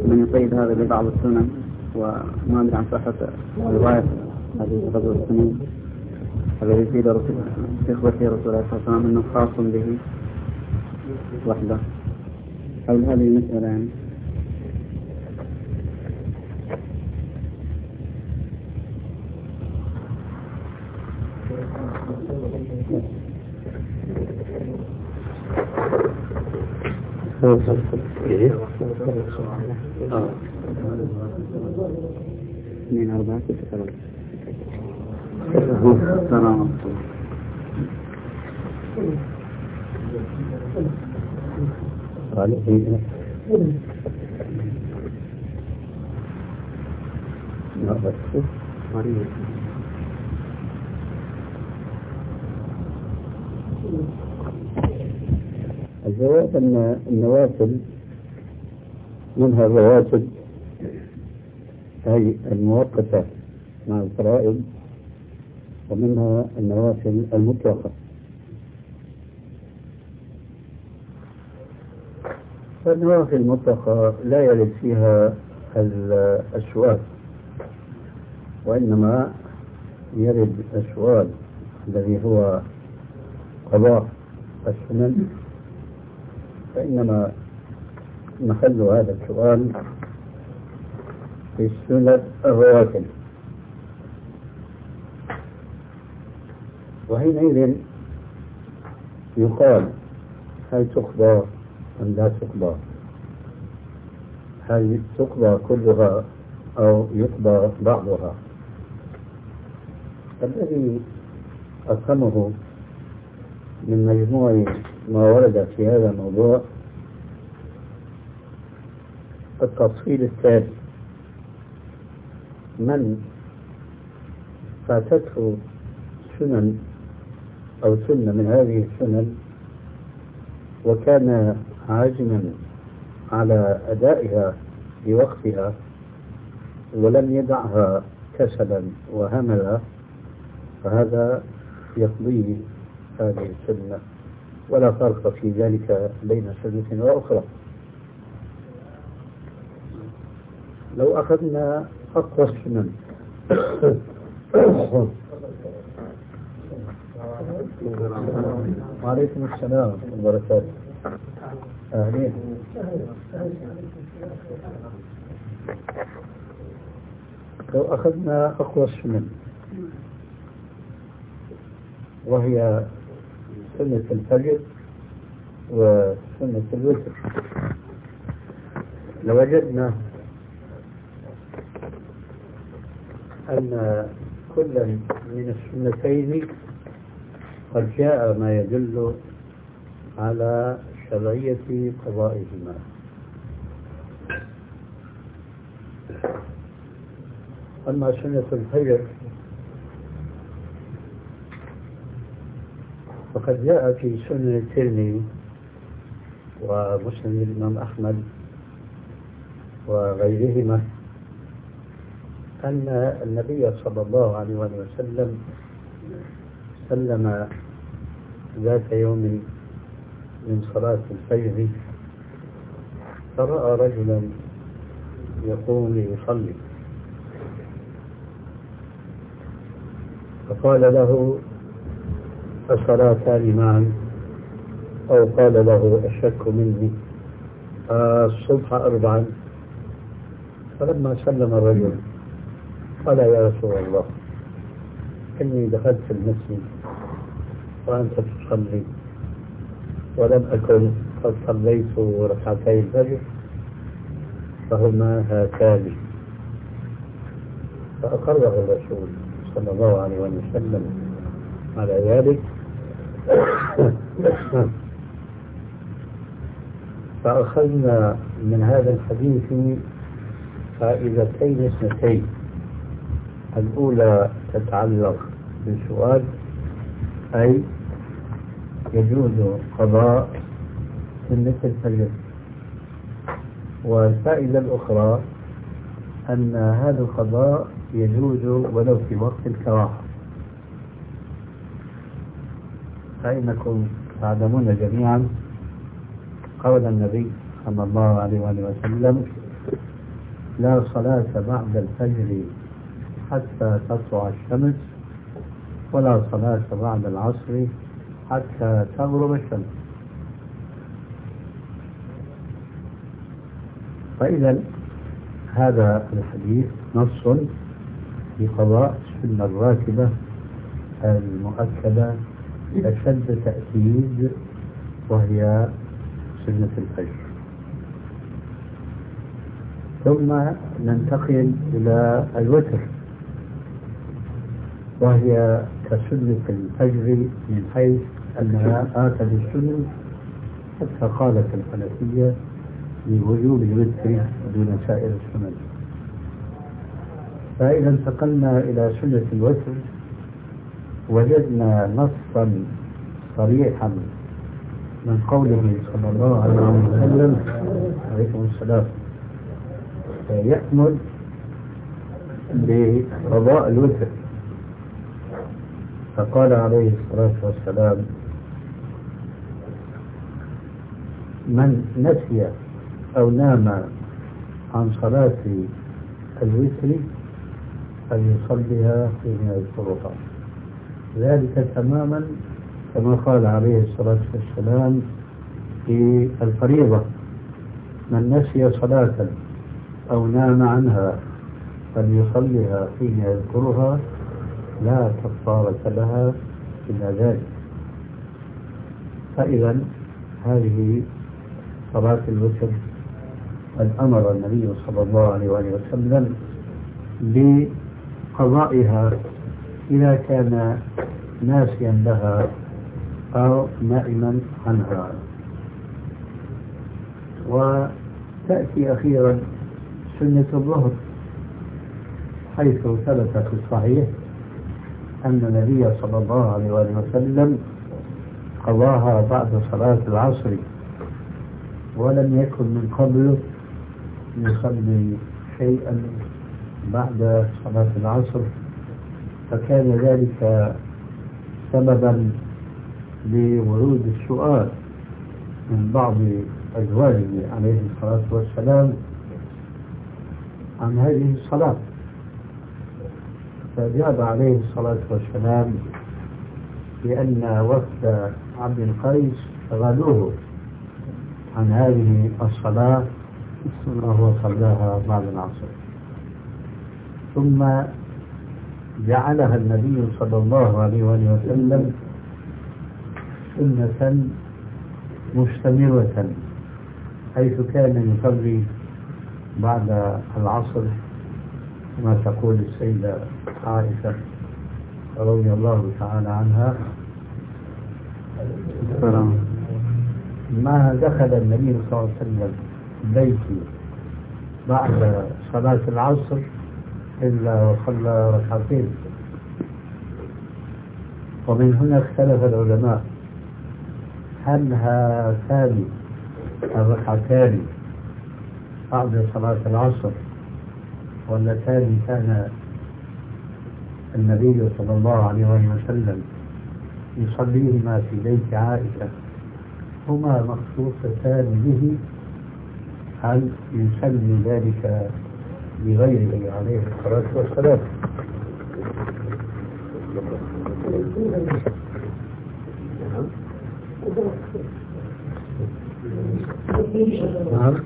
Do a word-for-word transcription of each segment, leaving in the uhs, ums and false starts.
من يقيد هذا ببعض السنن، وما أدري عن صحة رواية هذه الغزوة السنين الذي في إخوته رسول الله صلى الله عليه وسلم أنه خاص به وحده. حول هذه المسألة يعني اثنين أربعة ستة ثلاثة السلام عليكم. الجواب أن النوافل منها الرواتب أي المؤقتة مع الفرائض، ومنها النوافل المطلقة. فالنوافل المطلقة لا يرد فيها السؤال، وإنما يرد السؤال الذي هو قضاء السنن، فإنما محل هذا السؤال في السنن الرواتب، وحينئذ يقال هل تقضى أم لا تقضى، هل تقضى كلها أو يقضى بعضها. الذي أفهمه من مجموع ما ورد في هذا الموضوع التفصيل التالي: من فاتته سنن أو سنة من هذه السنن وكان عازما على أدائها بوقتها ولم يدعها كسلا وهملا، فهذا يقضيه هذه السنة، ولا فرق في ذلك بين سنة وأخرى. لو أخذنا أقوى السنن وعليكم السلام وبركاته. أهلين. لو أخذنا أقوى السنن وهي سنة الفجر وسنة الوتر، لوجدنا أن كل من السنتين قد جاء ما يدل على شرعية قضائهما. أما سنة الفجر فقد جاء في سنن الترمذي ومسند الإمام أحمد وغيرهما أن النبي صلى الله عليه وسلم سلم ذات يوم من صلاة الفجر فرأى رجلا يقوم ليصلي، فقال له: الصلاتان معا، أو قال له: الشك مني، الصبح أربعا. فلما سلم الرجل قال: يا رسول الله، إني دخلت في المسجد وأنت تصلي ولم أكن قد صليت ركعتي الفجر فهما هاتان. فأقره الرسول صلى الله عليه وسلم على ذلك، فأخذنا من هذا الحديث فائدتين اثنتين. الأولى تتعلق بالسؤال، أي يجوز قضاء سنة الفجر، والفائدة الأخرى أن هذا القضاء يجوز ولو في وقت الكراهة، فإنكم تعلمون جميعا قول النبي صلى الله عليه وسلم: لا صلاة بعد الفجر حتى تطلع الشمس، ولا صلاة بعد العصر حتى تغرب الشمس. فإذا هذا الحديث نص بقضاء السنة الراتبة المؤكدة أشد تأكيد، وهي سنة الفجر. ثم ننتقل إلى الوتر، وهي كسنة الفجر من حيث أنها آكد السنن، حتى قالت الحنفية لوجوب الوتر دون سائر السنن. فإذا انتقلنا إلى سنة الوتر وجدنا نصا صريحا من قوله صلى الله عليه وسلم عليكم السلام يأمر بقضاء الوتر، فقال عليه الصلاة والسلام: من نسي أو نام عن صلاة الوتر فليصليها حين يذكرها، ذلك تماما كما قال عليه الصلاة والسلام في الفريضة: من نسي صلاة أو نام عنها فليصليها حين يذكرها لا كفارة لها إلا ذلك. فإذا هذه صلاة الوتر قد أمر النبي صلى الله عليه وسلم بقضائها إذا كان ناسيا لها أو نائما عنها. وتأتي أخيرا سنة الظهر، حيث ثبت في الصحيح أن النبي صلى الله عليه وسلم قضاها بعد صلاة العصر، ولم يكن من قبل يصلي شيئا بعد صلاة العصر، فكان ذلك سببا لورود السؤال من بعض أزواجه عليه الصلاة والسلام عن هذه الصلاة، فأجاب عليه الصلاة والسلام بأن وفد عبد القيس شغلوه عن هذه الصلاة وهو صلاها بعد العصر، ثم جعلها النبي صلى الله عليه وسلم سنة مستمرة، حيث كان يصلي بعد العصر كما تقول السيدة عائشة رضي الله تعالى عنها: ما دخل النبي صلى الله عليه وسلم بيتي بعد صلاة العصر إلا وصلى ركعتين. ومن هنا اختلف العلماء: هل هاتان الركعتان بعد صلاة العصر واللتان كان النبي صلى الله عليه وسلم يصليهما في بيت عائشة هما مخصوصتان به، هل يسمي ذلك بغيره عليه الصلاة والسلام؟ نعم.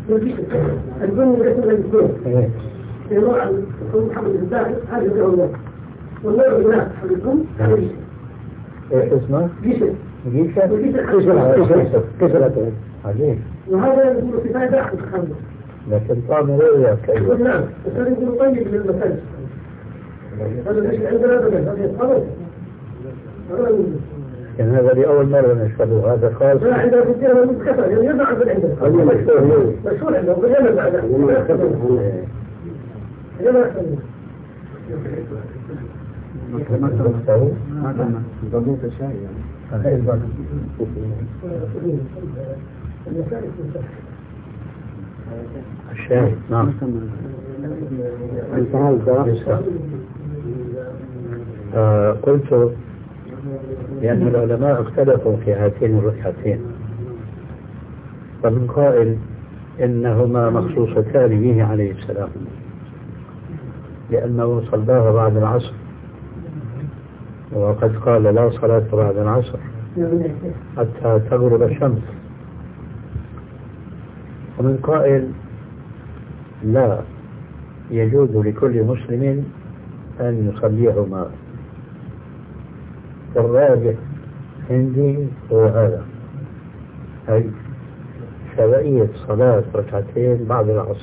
ايش اسمه؟ جيشة جيشة جيشة كسرت عليه، وهذا يقول كفاية داخل الخمر، لكن طعم غير كأيوة. نعم، بس هذا يقول طيب للمكان، هذا ليش عندنا هذا هذا خلاص. كان هذا لأول مرة نشهده، هذا خاص. لا عندنا في الدين من كفر، يعني يضع في العندنا. هذا مشهور مشهور عندنا، وبجمع بعده. ما يختلف. ما يختلف. هذا ضبوط الشاي يعني. الشاي نعم. آه قلت لأن العلماء اختلفوا في هاتين الركعتين، فمن قائل إنهما مخصوصتان به عليه السلام، لأنه صلاها بعد العصر، وقد قال لا صلاة بعد العصر حتى تغرب الشمس. ومن قائل لا، يجوز لكل مسلم أن يصليهما، والراجح عندي هو هذا، أي شرعية صلاة ركعتين بعد العصر.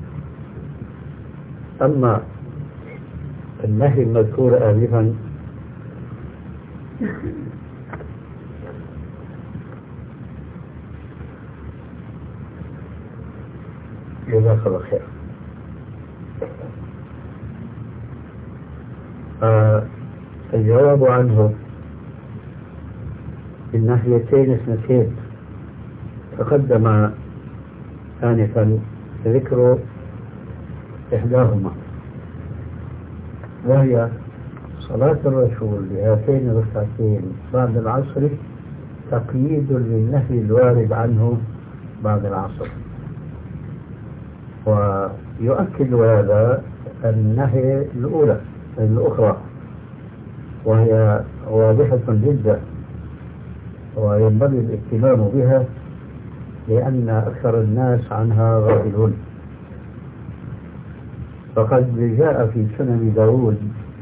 أما النهي المذكور آنفا جزاك الله خير. آه الجواب عنه الناحيتين اثنتين تقدم آنفا ذكر إحداهما، وهي صلاة الرسول لهاتين الركعتين بعد العصر تقييد للنهي الوارد عنه بعد العصر. ويؤكد هذا النهي الأولى الأخرى، وهي واضحة جدا وينبغي الاهتمام بها، لأن أكثر الناس عنها غافلون. فقد جاء في سنن داود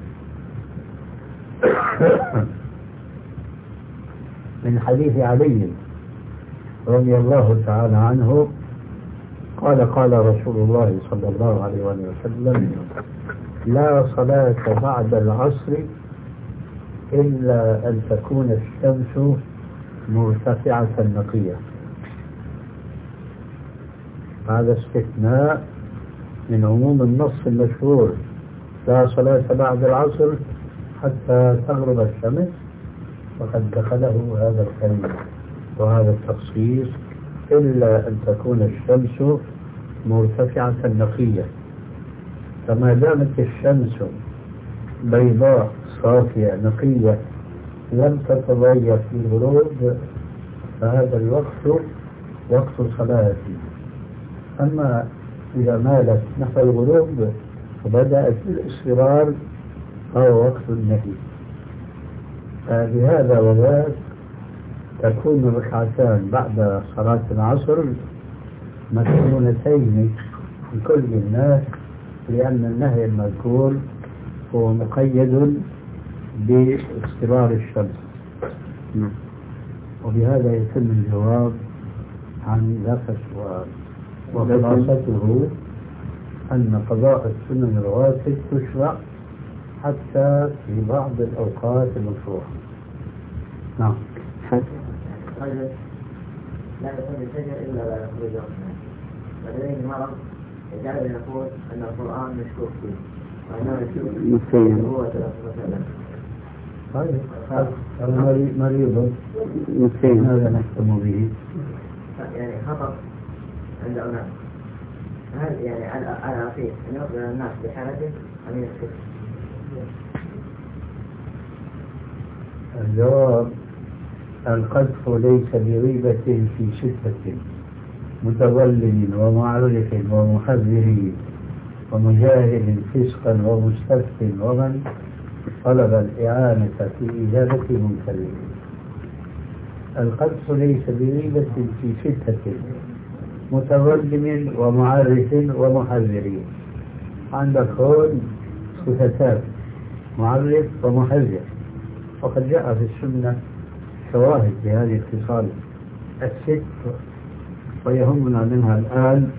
من حديث علي رضي الله تعالى عنه قال قال رسول الله صلى الله عليه وسلم: لا صلاة بعد العصر إلا أن تكون الشمس مرتفعة نقية. هذا استثناء من عموم النص المشهور: لا صلاة بعد العصر حتى تغرب الشمس، وقد دخله هذا الكلمة وهذا التخصيص: إلا أن تكون الشمس مرتفعة نقية. فما دامت الشمس بيضاء صافية نقية لم تتغير في الغروب، فهذا الوقت وقت صلاة. أما إذا مالت نحو الغروب وبدأت الاصفرار فهو وقت النهي. لهذا وذاك تكون الركعتان بعد صلاة العصر مسنونتين لكل الناس، لأن النهي المذكور هو مقيد باصفرار الشمس. وبهذا يتم الجواب عن ذاك السؤال. وخلاصته أن قضاء السنن الرواتب تشرع حتى في بعض الأوقات المشروعة. نعم. لا يصلي الفجر إلا لا يخرج ركعتين، ولديه مرض يجعل يقول أن القرآن مشكوك فيه وأنه يشوف هو ثلاثة. طيب هذا مريض مسكين، هذا نحكم به. يعني خطر عند أناس، هل يعني على أخيه أن يخبر الناس بحالته أم يسكت؟ الجواب: القذف ليس بغيبة في ستة: متظلم ومعرف ومحذر ومجاهد فسقا ومستفتٍ ومن طلب الإعانة في إجابة منكر. القذف ليس بغيبة في ستة: متظلم ومعرف ومحذر. عندك هون صفتان: معرف ومحذر، وقد جاء في السنة شواهد بهذه الخصال الست، ويهمنا منها الآن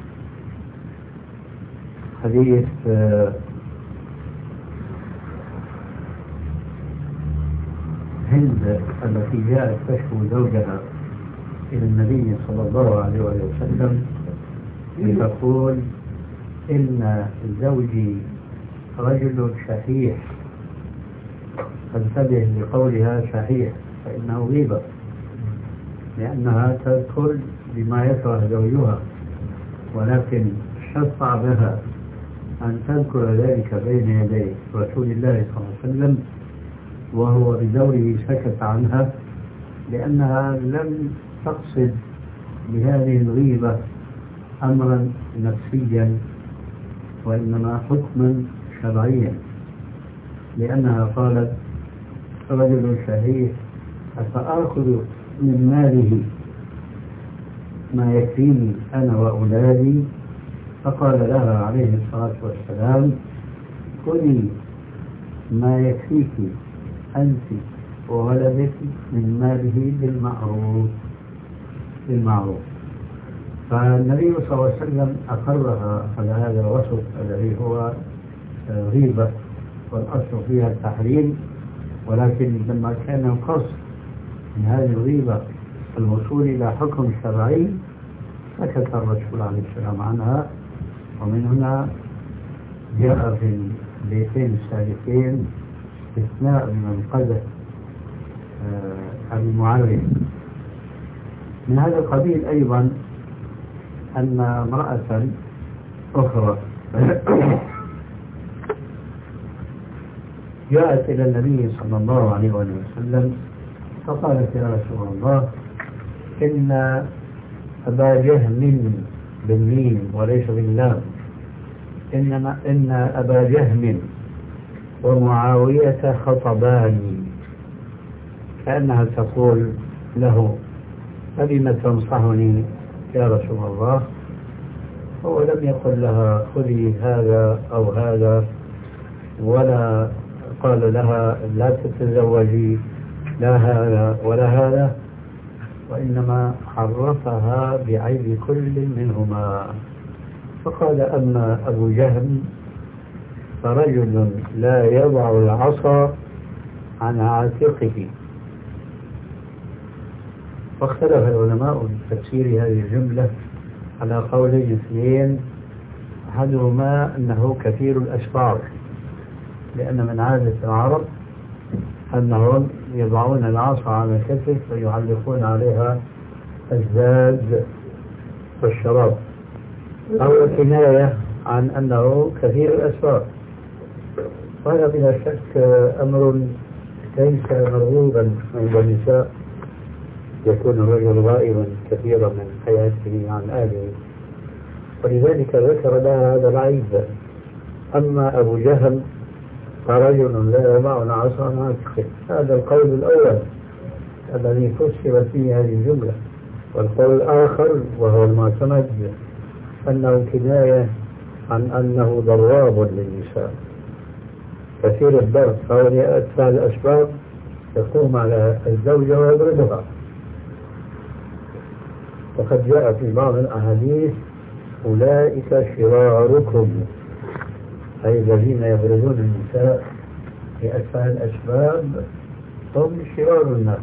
حديث هند التي جاءت تشكو زوجها إلى النبي صلى الله عليه وسلم لتقول: إن زوجي رجل شحيح. فانتبه لقولها شحيح، فإنه غيبة، لأنها تدخل بما يكره زوجها، ولكن شفع بها أن تذكر ذلك بين يدي رسول الله صلى الله عليه وسلم، وهو بدوره سكت عنها، لأنها لم تقصد بهذه الغيبة أمرا نفسيا وإنما حكما شرعيا، لأنها قالت رجل شهيد أفآخذ من ماله ما يكفيني أنا وأولادي؟ فقال لها عليه الصلاة والسلام خذي ما يكفيك أنت وولدك من ماله بالمعروف بالمعروف. فالنبي صلى الله عليه وسلم أقرها على هذا الوصف الذي هو غيبة والأصل فيها التحريم، ولكن لما كان القصد من هذه الغيبة الوصول إلى حكم شرعي سكت الرسول عليه السلام عنها. ومن هنا جاء في البيتين السابقين استثناء من القدر المعرف. من هذا القبيل أيضا أن امرأة أخرى جاءت إلى النبي صلى الله عليه وسلم فقالت يا رسول الله إن أبا جهم بالميم وليس باللام، إنما إن أبا جهم ومعاوية خطباني، كأنها تقول له فبم تنصحني يا رسول الله؟ هو لم يقل لها خذي هذا أو هذا، ولا قال لها لا تتزوجي لا هذا ولا هذا، وإنما عرفها بعيب كل منهما. فقال أما أبو جهم فرجل لا يضع العصا عن عاتقه. واختلف العلماء في تفسير هذه الجملة على قولين اثنين، أحدهما أنه كثير الأشفار، لأن من عادة العرب أنهم يضعون العصا على الكتف ويعلقون عليها الزاد والشراب، أو كناية عن أنه كثير الأسفار. وهذا بلا شك أمر ليس مرغوبا عند النساء، يكون الرجل غائبا كثيرا من حياته عن أهله، ولذلك ذكر لها هذا العيب. أما أبو جهل فرجل لا يضع العصا عن عاتقه، هذا القول الأول الذي فسر فيه هذه الجملة. والقول الآخر وهو المعتمد أنه كناية عن أنه ضراب للنساء كثير الضرب، فهو يأتى الأسباب يقوم على الزوجة ويضربها. وقد جاء في بعض الأحاديث أولئك شراركم، أي الذين يضربون النساء في أسفل الأسباب هم شرار الناس.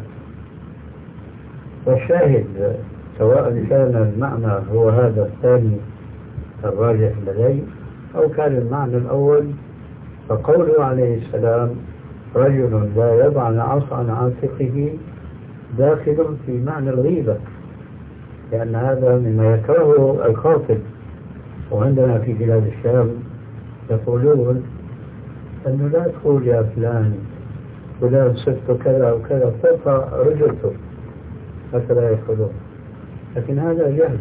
والشاهد سواء كان المعنى هو هذا الثاني الراجح لدي أو كان المعنى الأول، فقوله عليه السلام رجل لا يضع العصا عن عاتقه داخل في معنى الغيبة، لأن هذا مما يكرهه الخاطب. وعندنا في بلاد الشام يقولون أنه لا تقول يا فلان فلان صفت كذا وكذا ترفع رجلته، هكذا يقولون، لكن هذا جهل.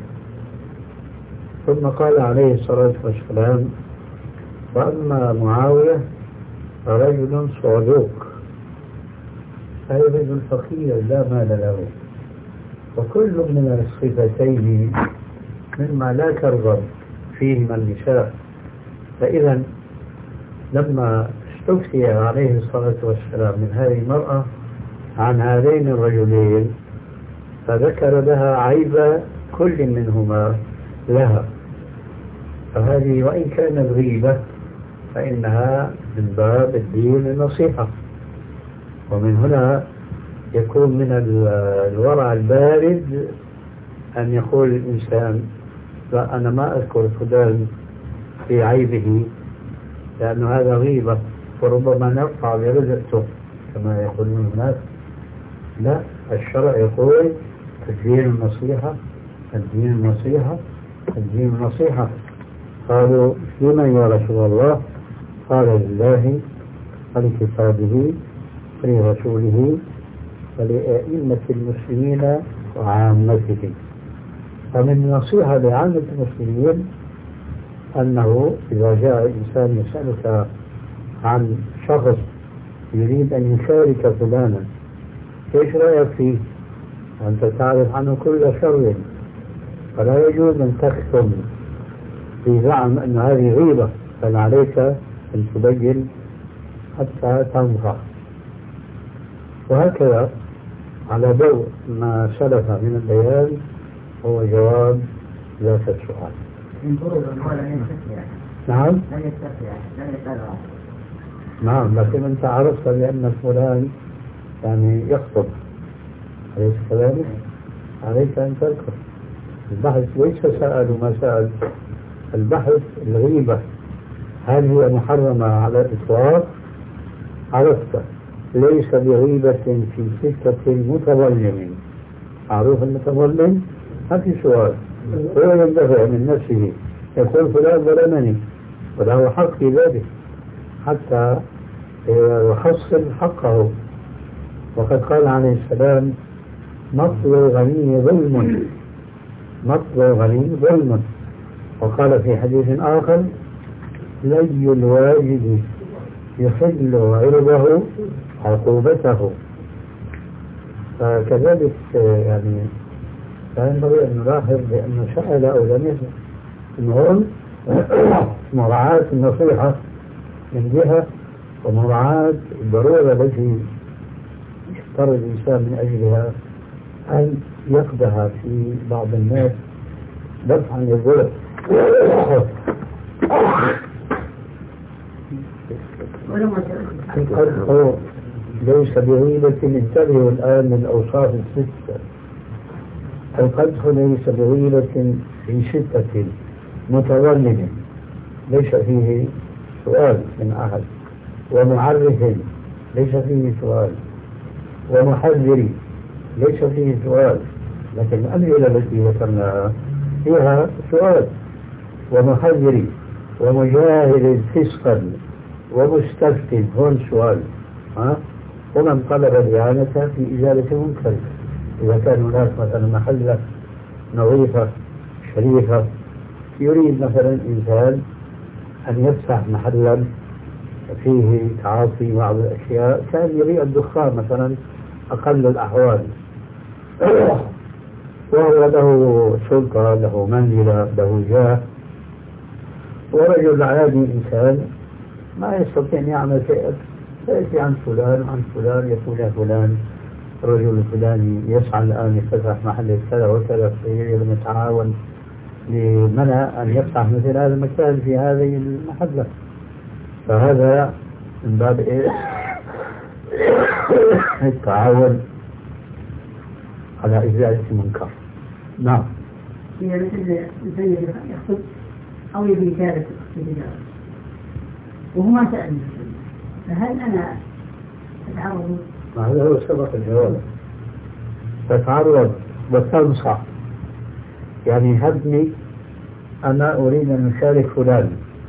ثم قال عليه الصلاة والسلام وأما معاوية فرجل صعلوك، أي رجل فقير لا مال له. وكل من الصفتين مما لا ترغب فيهما النساء. فإذا لما استفتي عليه الصلاة والسلام من هذه المرأة عن هذين الرجلين فذكر لها عيب كل منهما لها، فهذه وإن كانت غيبة فإنها من باب الدين النصيحة. ومن هنا يكون من الورع البارد أن يقول الإنسان لا أنا ما أذكر فلان في عيبه لأنه هذا غيبة وربما نرفع برزقته كما يقولون الناس. لا، الشرع يقول الدين النصيحة الدين النصيحة الدين النصيحة. قالوا لمن يا رسول الله؟ قال لله ولكتابه ولرسوله ولأئمة المسلمين وعامته. فمن نصيحة لعامة المسلمين أنه إذا جاء إنسان يسألك عن شخص يريد أن يشارك فلانا، إيش رأيك فيه؟ وأنت تعرف عنه كل شر، فلا يجوز أن تختم في زعم أن هذه غيبة، بل عليك أن تبين حتى تنصح. وهكذا على ضوء ما سلف من البيان هو جواب ذات السؤال. نعم؟ لم يستطيع لم يستطيع نعم، لكن أنت عرفت بأن فلان يعني يخطب، أليس كذلك؟ عليك أن تذكر. البحث ليس سأل وما سأل، البحث الغيبة هل هي محرمة على الإطلاق؟ عرفت ليس بغيبة في سكة المتظلم. معروف المتظلم؟ ما في سؤال، هو يندفع من نفسه يقول فلان ظلمني وله حق في ذلك حتى يحصل حقه. وقد قال عليه السلام مطل الغني ظلم، مطل الغني ظلم. وقال في حديث آخر لي الواجب يحل عرضه عقوبته. فكذلك يعني لا ينبغي أن نلاحظ بأنه سأل أو لم يسأل. المهم مراعاة النصيحة من جهة، ومراعاة الضرورة التي يضطر الإنسان من أجلها أن يقدها في بعض الناس دفعا للظلم. القدح ليس بغيبة، انتبهوا الآن من الأوصاف الستة. القدح ليس بغيبة في ستة متظلم ليس فيه سؤال من أحد، ومعرف ليس فيه سؤال، ومحذر ليس فيه سؤال، لكن الأمثلة التي ذكرناها فيها سؤال. ومحذر ومجاهد فسقا ومستفتن هون سؤال، ها؟ ومن طلب الإعانة في إزالة منكر، إذا كان هناك مثلا محلة نظيفة شريفة يريد مثلا إنسان أن يفتح محلا فيه تعاطي بعض الأشياء، كان يبيع الدخان مثلا أقل الأحوال، وهو له سلطة له منزلة له جاه، ورجل عادي إنسان ما يستطيع أن يعمل شيئا، فيأتي عن فلان عن فلان يقول يا فلان الرجل الفلاني يسعى الآن يفتح محل كذا وكذا، نتعاون لمنع أن يفتح مثل هذا المكان في هذه المحلة. فهذا من باب إيه؟ التعاون على إزالة المنكر. نعم. هي مثل زي يخطب أو يبي شارك في التجارة وهو ما سألني، فهل أنا أتعرض؟ هذا هو سبب الجواب. تتعرض وتنصح، يعني هبني أنا أريد أن أشارك فلان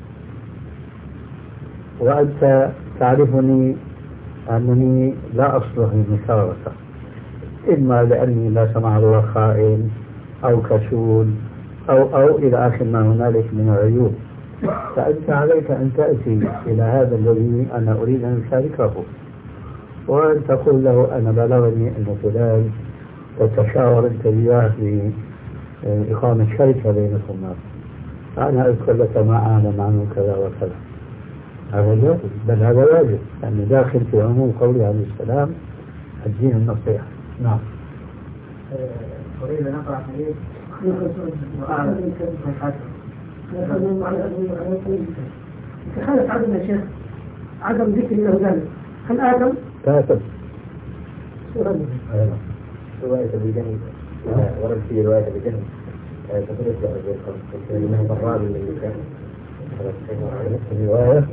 وأنت تعرفني أنني لا أصلح للمشاركة، إما لأني لا سمح الله خائن أو كسول أو أو إلى آخر ما هنالك من العيوب، فأنت عليك أن تأتي إلى هذا الذي أنا أريد أن أشاركه وأن تقول له أنا بلغني أن فلان تتشاور أنت وياه في إقامة شركة بينكم، أنا أذكر لك ما أعلم عنه كذا وكذا. هذا لا، بل هذا واجب، لأنه داخل في عموم قوله عليه السلام الدين النصيحة. نعم. أريد أن أقرأ حديث خالف عدم يا شيخ، عدم ذكر له ذلك. هل آدم؟ كاتب. رواية بجنب ورد في رواية بجنب تقول إنه ضرار للإنسان. الرواية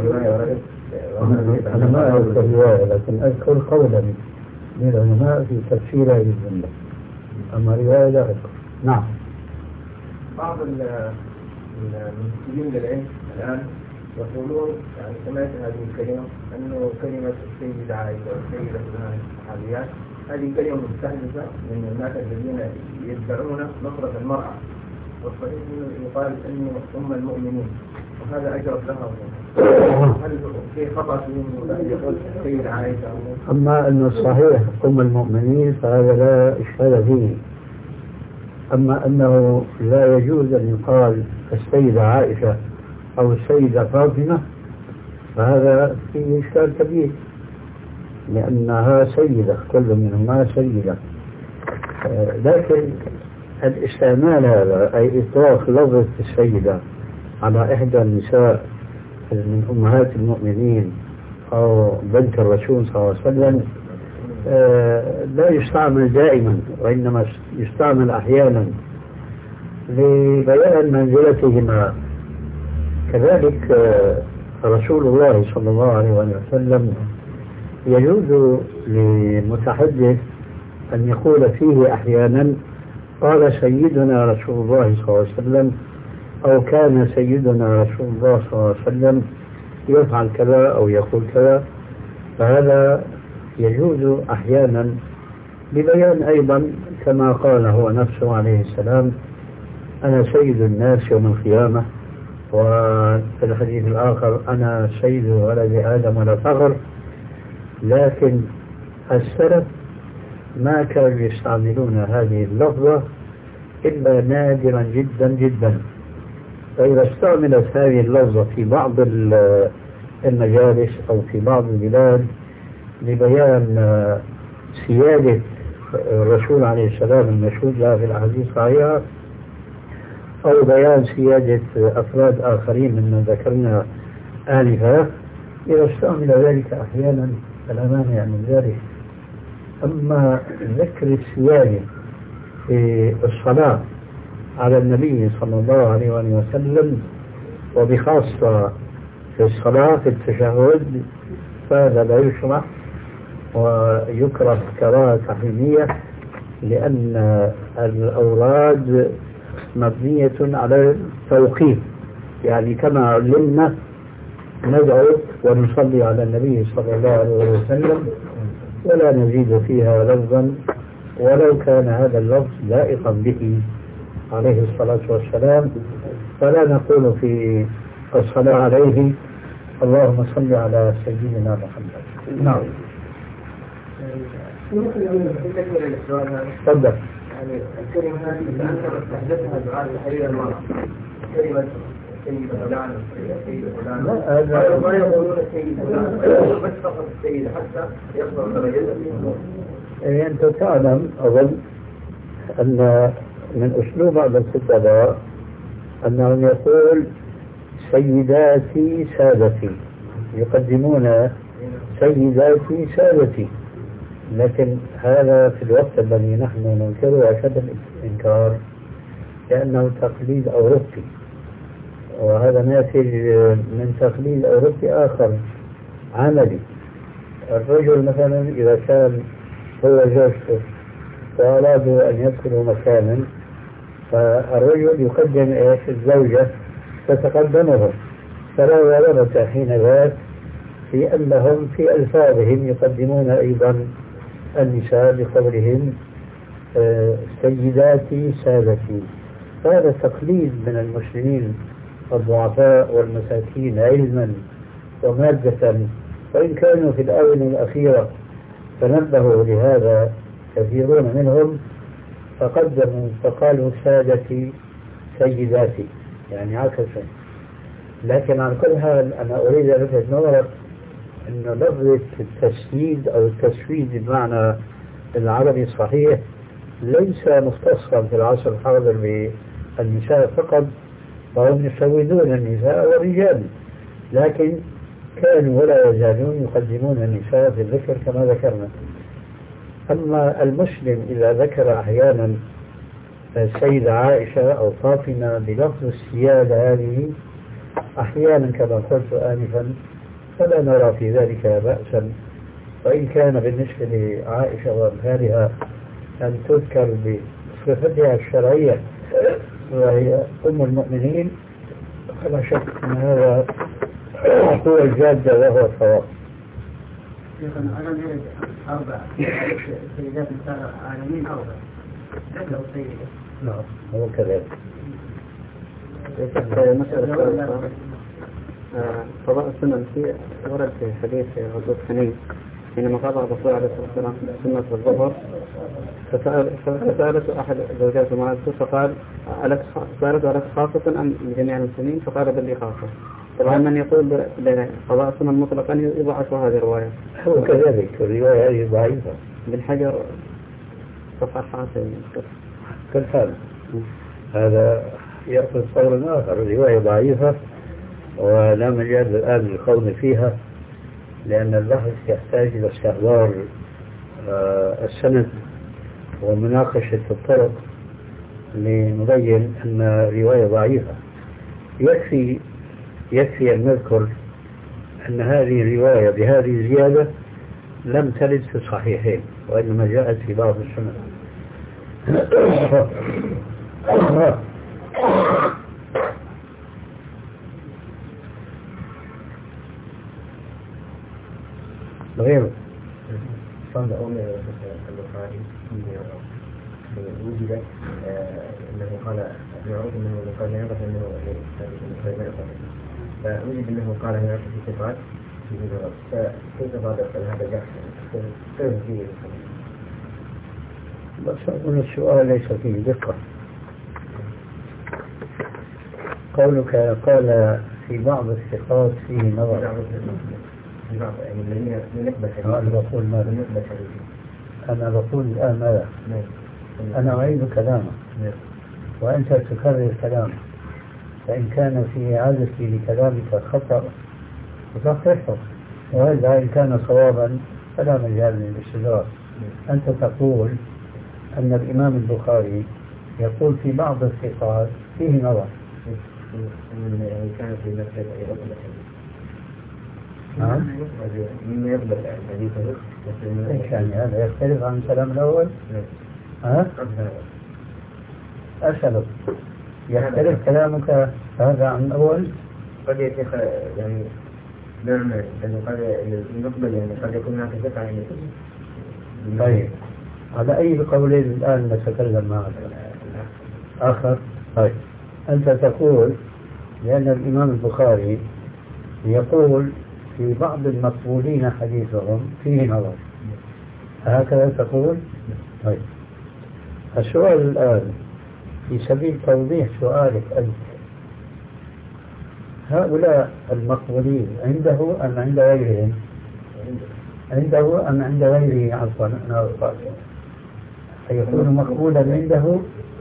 أنا ما أذكر الرواية لكن أذكر قولا من العلماء في تفسير هذه الجملة، أما رواية لا أذكر. نعم. بعض المسلمين للعلم الآن يقولون يعني سمعت هذه الكلمة أنه كلمة السيدة عائشة والسيدة فلان الصحابيات هذه كلمة مستحدثة من الناس الذين يدعون نصرة المرأة، والصحيح يقال أني أم المؤمنين، وهذا أجرت لها. هل في خطأ في يقول السيدة عائشة؟ أما أن الصحيح أم المؤمنين فهذا لا إشكال فيه. أما أنه لا يجوز أن يقال السيدة عائشة أو السيدة فاطمة فهذا فيه إشكال كبير، لأنها سيدة، كل منهما سيدة. لكن الاستعمال هذا أي إطلاق لفظة السيدة على إحدى النساء من أمهات المؤمنين أو بنت الرسول صلى الله عليه وسلم لا يستعمل دائما، وإنما يستعمل أحيانا لبيان منزلتهما. كذلك رسول الله صلى الله عليه وسلم يجوز للمتحدث أن يقول فيه أحيانا قال سيدنا رسول الله صلى الله عليه وسلم، أو كان سيدنا رسول الله صلى الله عليه وسلم يفعل كذا أو يقول كذا، فهذا يجوز أحيانا ببيان أيضا كما قال هو نفسه عليه السلام أنا سيد الناس يوم القيامة، وفي الحديث الآخر أنا سيد ولد آدم ولا فخر. لكن السلف ما كانوا يستعملون هذه اللفظة إلا نادرا جدا جدا، فإذا استعملت هذه اللفظة في بعض المجالس أو في بعض البلاد لبيان سيادة الرسول عليه السلام المشهود لها في الأحاديث الصحيحة، أو بيان سيادة أفراد آخرين ممن ذكرنا آنفا، إذا استعمل ذلك أحيانا فلا مانع من ذلك. أما ذكر السيادة في الصلاة على النبي صلى الله عليه وسلم وبخاصة في الصلاة في التشهد فهذا لا يشرع ويكره كراهة تحريمية، لأن الأوراد مبنية على التوقيف، يعني كما علمنا ندعو ونصلي على النبي صلى الله عليه وسلم ولا نزيد فيها لفظا ولو كان هذا اللفظ لائقا به عليه الصلاة والسلام، فلا نقول في الصلاة عليه اللهم صل على سيدنا محمد. نعم. تفضل. يعني الكلمة هذه أنت استحدثها دعاء تحرير المرأة، كلمة سيد فلان سيد فلان، ما يقولون سيد فلان بس فقط السيد حتى يصل درجته. أنت تعلم أظن أن من أسلوب بعض الخطباء أنهم يقول سيداتي سادتي، يقدمون سيداتي سادتي، لكن هذا في الوقت الذي نحن ننكره أشد الإنكار لأنه تقليد أوروبي، وهذا ناتج من تقليد أوروبي آخر عملي. الرجل مثلا إذا كان هو زوجته وأرادوا أن يدخلوا مكانا فالرجل يقدم إيش الزوجة تتقدمهم، فلا غرابة حين ذاك في أنهم في ألفاظهم يقدمون أيضا النساء بقولهم سيداتي سادتي. هذا تقليد من المسلمين الضعفاء والمساكين علما ومادة، وإن كانوا في الآونة الأخيرة تنبهوا لهذا كثيرون منهم فقدموا فقالوا سادتي سيداتي، يعني عكسا. لكن عن كل حال أنا أريد أن ألفت نظرك أن لفظة التسييد أو التسويد بمعنى العربي الصحيح ليس مختصا في العصر الحاضر بالنساء فقط، فهم يسودون النساء والرجال، لكن كانوا ولا يزالون يقدمون النساء في الذكر كما ذكرنا. أما المسلم إذا ذكر أحيانا السيدة عائشة أو فاطمة بلفظ السيادة هذه أحيانا كما قلت آنفا فلا نرى في ذلك بأسا، وإن كان بالنسبة لعائشة وأمثالها أن تذكر بصفتها الشرعية وهي أم المؤمنين فلا شك أن هذا هو الجادة وهو الصواب. شيخنا ألم يرد أربع سيدات نساء العالمين أربع ذكروا سيدة. نعم هو كذلك. مسألة قضاء السنن في ورد في حديث غزوة حنين حينما قضى الرسول عليه الصلاة والسلام سنة الظهر فسألته أحد زوجات معاذ فقال سألته ألك خاصة أم لجميع المسلمين؟ فقال بل لي خاصة. طبعا من يقول بقضاء السنن مطلقا يضعف هذه الرواية. هو كذلك الرواية هذه ضعيفة. بن حجر صفحة كالحال هذا يأخذ قول آخر. الرواية ضعيفة ولا مجال الآن للقول فيها لأن البحث يحتاج إلى استحضار السند ومناقشة الطرق لنبين أن الرواية ضعيفة. يكفي يكفي أن نذكر أن هذه الرواية بهذه الزيادة لم ترد في الصحيحين وإنما جاءت في بعض السنن. غيره صند أمر البخاري وجد أنه قال معروف أنه قال يعرف أنه فوجد أنه قال يعرف في صفات فكيف صادق هذا الجحش كيف فيه؟ بس أقول السؤال ليس فيه دقة. قولك قال في بعض الثقات فيه نظر. أنا بقول ماذا؟ أنا بقول الآن ماذا؟ أنا أعيد كلامه وأنت تكرر كلامه فإن كان في إعادتي لكلامك خطأ فتصححه وإلا إن كان صوابا فلا مجال للاستدراك. أنت تقول أن الإمام البخاري يقول في بعض الثقات فيه نظر. كان في مسجد نعم. مما يقبل حديثه. إيش يعني هذا يختلف عن الكلام الأول؟ ها؟ أسألك يختلف كلامك هذا عن الأول؟ قد يا شيخ يعني نعم لأنه قد نقبل يعني قد يكون هناك ثقة يعني. طيب على أي قولين الآن نتكلم معك؟ آخر. طيب أنت تقول لأن الإمام البخاري يقول في بعض المقبولين حديثهم فيه نظر هكذا تقول؟ طيب السؤال الآن في سبيل توضيح سؤالك أنت هؤلاء المقبولين عنده أم عند غيرهم؟ عنده أم عند غيره؟ عفوا أنا أقول يكون مقبولا عنده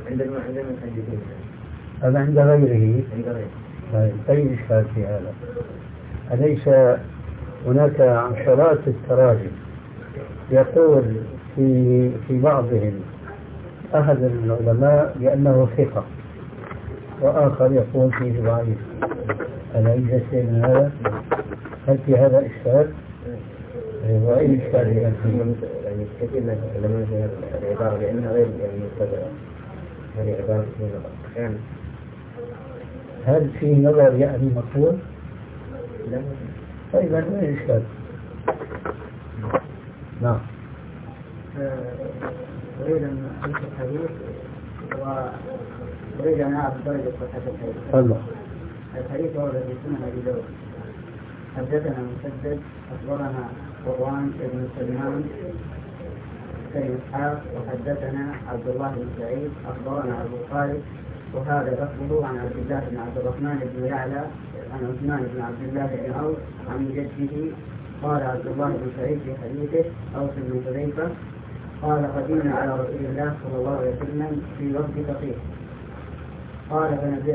أم عند غيره؟ طيب أي إشكال في هذا؟ أليس هناك عشرات التراجم يقول في في بعضهم أحد العلماء بأنه ثقة وآخر يقول فيه ضعيف. ألا يوجد شيء من هذا؟ هل في هذا إشكال؟ وأي إشكال يعني كثير من العلماء في هذه العبارة لأنها غير يعني مستدرة. هذه عبارة في نظر يعني هل في نظر يعني مقبول؟ لا. طيب ما إشكال؟ نعم. أريد أن أنشر الحديث وأريد أن أعرف درجة صحة الحديث. الله. الحديث ورد في سنن أبي داود. حدثنا مسدد أخبرنا قروان بن سليمان بن إسحاق وحدثنا عبد الله بن سعيد أخبرنا أبو خالد وهذا لفظه عن عبد الله بن عبد الرحمن بن يعلى عن عثمان بن عبد الله بن عوف عن جده قال عبد الله بن سعيد في حديثه أوس بن حذيفة قال قدمنا على رسول الله صلى الله عليه وسلم في وفد ثقيف قال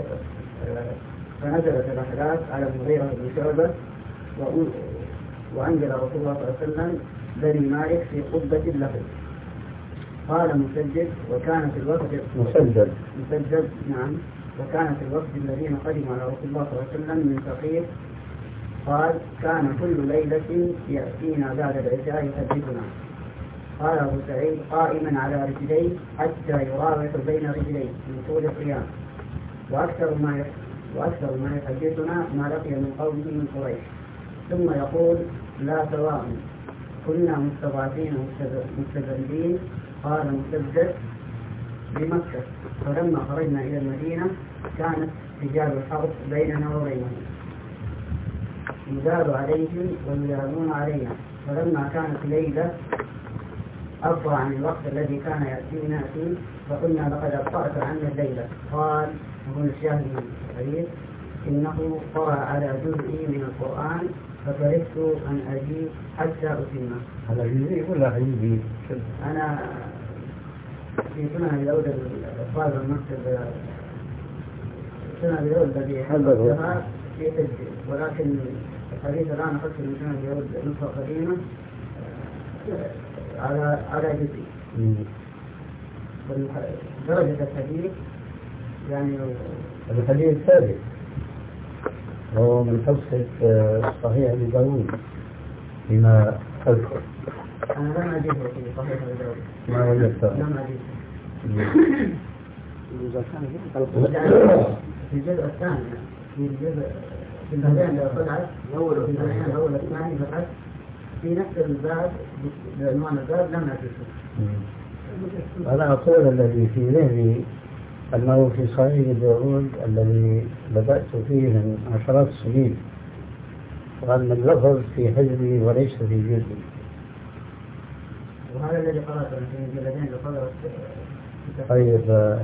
فنزلت الرحلات على المغيرة بن شعبة وأنزل رسول الله صلى الله عليه وسلم بني مالك في قبة له. قال مسدد وكان في الوقت مسدد مسدد نعم وكان في الوقت الذين قدموا على رسول الله صلى الله عليه وسلم من ثقيف قال كان كل ليلة يأتينا بعد العشاء يحدثنا. قال أبو سعيد قائما على رجليه حتى يراوح بين رجليه من طول القيام وأكثر ما وأكثر ما يحدثنا ما لقي من قومه من قريش ثم يقول لا سواء كنا مستضعفين مستذلين. قال مسدد بمكة، فلما خرجنا إلى المدينة كانت حجاب الحرب بيننا وبينهم، يزال عليهم ويزالون علينا. فلما كانت ليلة أرضى عن الوقت الذي كان يأتينا فيه، فقلنا لقد أبطأت عنا الليلة. قال هو الشاهد من الحديث: إنه قرأ على جزء من القرآن فكرهت أن أجيب حتى أتمه. على جزء ولا حديث؟ أنا في سنة الأولى الأطفال المكتب سنة الأولى الذي حدثها في حجة، ولكن الحديث الآن أخذت من سنة الأولى نسخة قديمة على على جزء. درجة الحديث يعني الحديث ثابت، هو من حفظ صحيح أبي داود بما أذكر. أنا لم أجده في صحيح أبي داود. ما وجدته؟ لم أجده. في الجزء الثاني، في الجزء في البيان لو طلعت في البيان الأول الثاني فقط في نفس الباب بعنوان الباب لم أجده. أنا أقول الذي في ذهني أنه في صحيح داود الذي بدأت فيه من عشرات السنين، وأن اللفظ في حجري وليس في جزئي. وهذا الذي قرأته في الجلدين لقدرت. طيب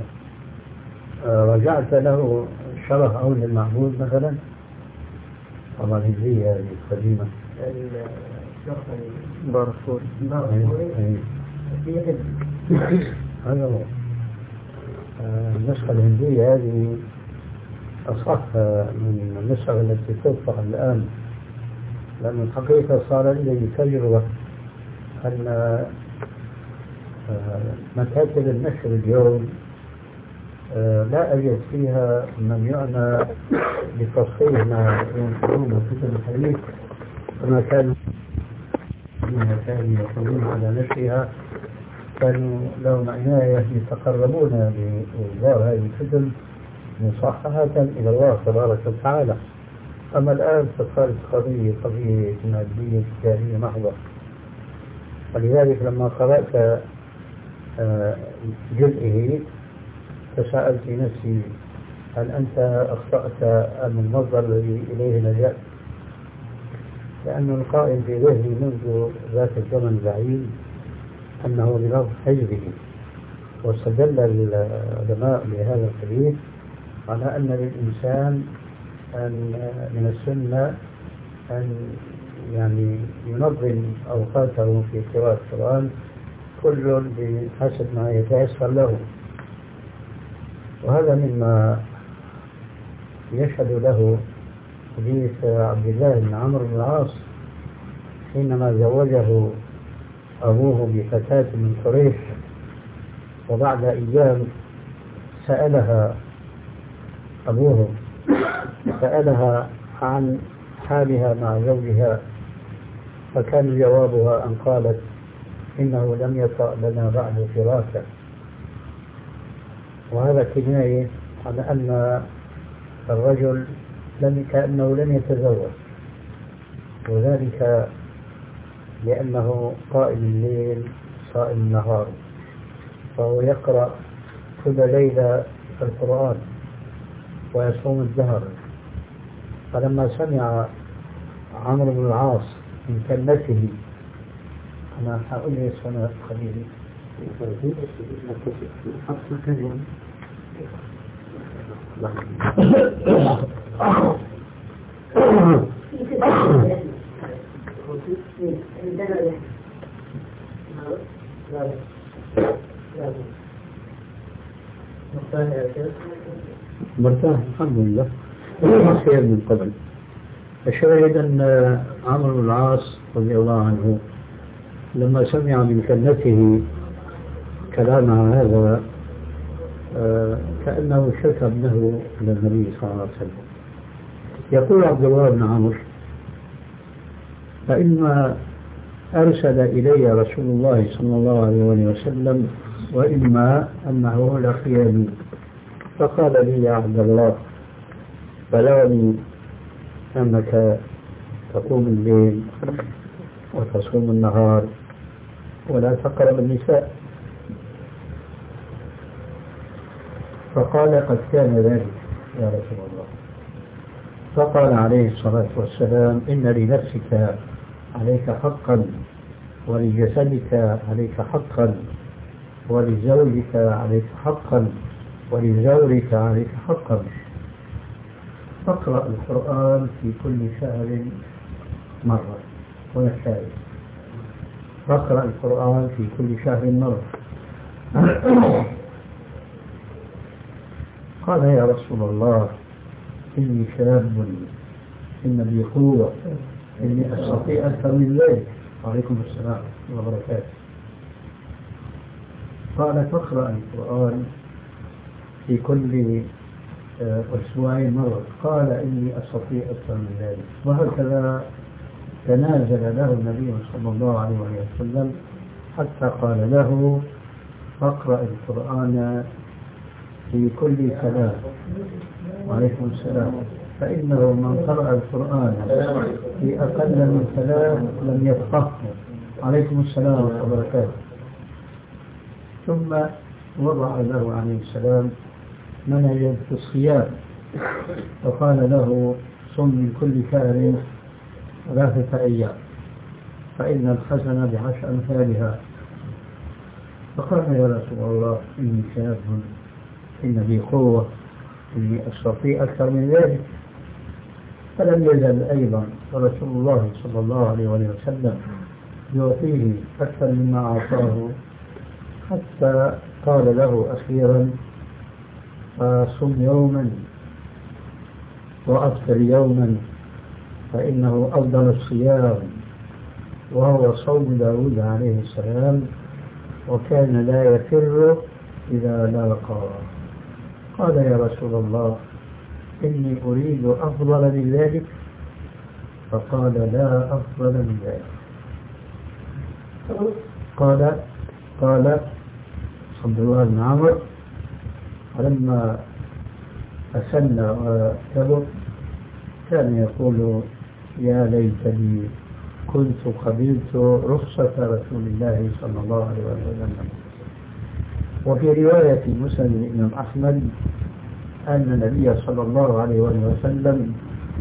رجعت له شرح أول المعبود مثلا، طبعا هجرية هذه القديمة. الشرح بارفور بارفور في حجري. هذا هو. النسخة الهندية هذه أصح من النسخة التي تطبع الآن، لأن الحقيقة صار لي تجربة أن مكاتب النشر اليوم لا أجد فيها من يعنى بتصحيح ما ينشرون كتب الحديث كما كانوا كانوا يقومون على نشرها، كانوا لهم عناية يتقربون بإصدار هذه الكتب مصححة إلى الله تبارك وتعالى. أما الآن فصارت قضية قضية مادية تجارية محضة. ولذلك لما قرأت جزئه تساءلت نفسي: هل أنت أخطأت أم المصدر الذي إليه لجأت؟ لأن القائم في ذهني منذ ذاك الزمن البعيد أنه بلفظ حجره، واستدل العلماء بهذا الحديث على أن للإنسان أن من السنة أن يعني ينظم أوقاته في قراءة القرآن كل بحسب ما يتيسر له. وهذا مما يشهد له حديث عبد الله بن عمرو بن العاص حينما زوجه أبوه بفتاة من قريش، وبعد أيام سألها أبوه سألها عن حالها مع زوجها، فكان جوابها أن قالت: إنه لم يطأ لنا بعد فراقا. وهذا كناية على أن الرجل لم كأنه لم يتزوج، وذلك لأنه قائم الليل صائم النهار، فهو يقرأ كل ليلة القرآن ويصوم الدهر. فلما سمع عمرو بن العاص من كلمته: أنا هقول لي سنة خليلي مرتاح الحمد لله خير من قبل. الشاهد أن عمرو بن العاص رضي الله عنه لما سمع من كلمته كلام هذا كأنه شكى ابنه إلى النبي صلى الله عليه وسلم. يقول عبد الله بن عمرو: فإما أرسل إلي رسول الله صلى الله عليه وسلم وإما أنه لقيني فقال لي: يا عبد الله، بلغني أنك تقوم الليل وتصوم النهار ولا تقرب النساء. فقال قد كان ذلك يا رسول الله. فقال عليه الصلاة والسلام إن لنفسك عليك حقا ولجسدك عليك حقا ولزوجك عليك حقا ولزورك عليك حقا. فاقرأ القرآن في كل شهر مرة. هنا الشاهد، فاقرأ القرآن في كل شهر مرة. قال يا رسول الله إني شاب إن لي قوة إني أستطيع أكثر من ذلك. وعليكم السلام وبركاته. قال فاقرأ القرآن في كل أسبوعين مرة. قال إني أستطيع أكثر من ذلك. وهكذا تنازل له النبي صلى الله عليه وسلم حتى قال له فاقرأ القرآن في كل ثلاث. وعليكم السلام. فإنه من قرأ القرآن في أقل من ثلاث لم يفقهه. عليكم السلام ورحمة الله وبركاته. ثم وضع له عليه السلام منهجا في الصيام وقال له صم من كل شهر ثلاثة أيام فإن الحسنة بعشر أمثالها. فقال يا رسول الله إني شاب إن لي قوة إني أستطيع أكثر من ذلك. فلم يزل أيضا رسول الله صلى الله عليه وسلم يعطيه أكثر مما أعطاه حتى قال له أخيرا صم يوما وأفطر يوما فإنه أفضل الصيام، وهو صوم داود عليه السلام وكان لا يفر إذا لاقى. قال يا رسول الله إني أريد أفضل من ذلك. فقال لا أفضل من ذلك. قال قال عبد الله بن عمرو فلما أسن وكبر كان يقول يا ليتني كنت قبلت رخصة رسول الله صلى الله عليه وسلم. وفي رواية مسلم الإمام أحمد أن النبي صلى الله عليه وسلم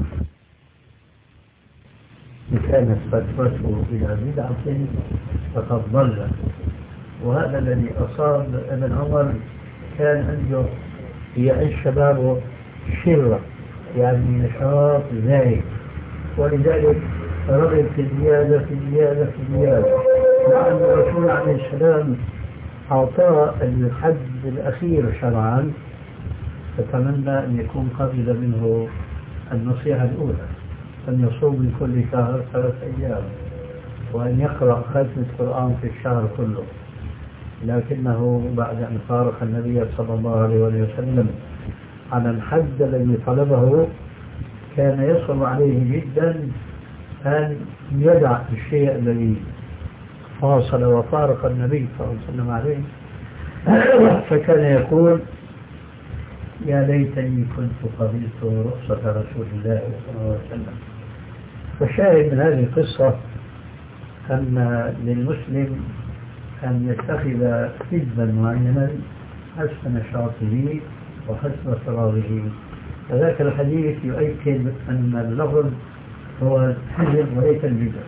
كانت فترته إلى بدعة فقد ضل. وهذا الذي أصاب ابن عمر كان عنده هي الشباب شرة يعني نشاط زايد، ولذلك رغب في الزيادة في الزيادة في الزيادة، مع أن الرسول عليه السلام أعطاه الحد الأخير شرعا، فتمنى أن يكون قبل منه النصيحة الأولى أن يصوم من كل شهر ثلاث أيام وأن يقرأ ختم القرآن في الشهر كله. لكنه بعد أن فارق النبي صلى الله عليه وسلم على الحد الذي طلبه كان يصعب عليه جدا أن يدع الشيء الذي فاصل وفارق النبي صلى الله عليه وسلم عليه، فكان يقول يا ليتني كنت قبلت رخصة رسول الله صلى الله عليه وسلم. فشاهد من هذه القصة أن للمسلم أن يتخذ حزبا معينا حسب نشاطه وحسب فراغه. فذاك الحديث يؤكد أن اللفظ هو الحزب وليس البدع.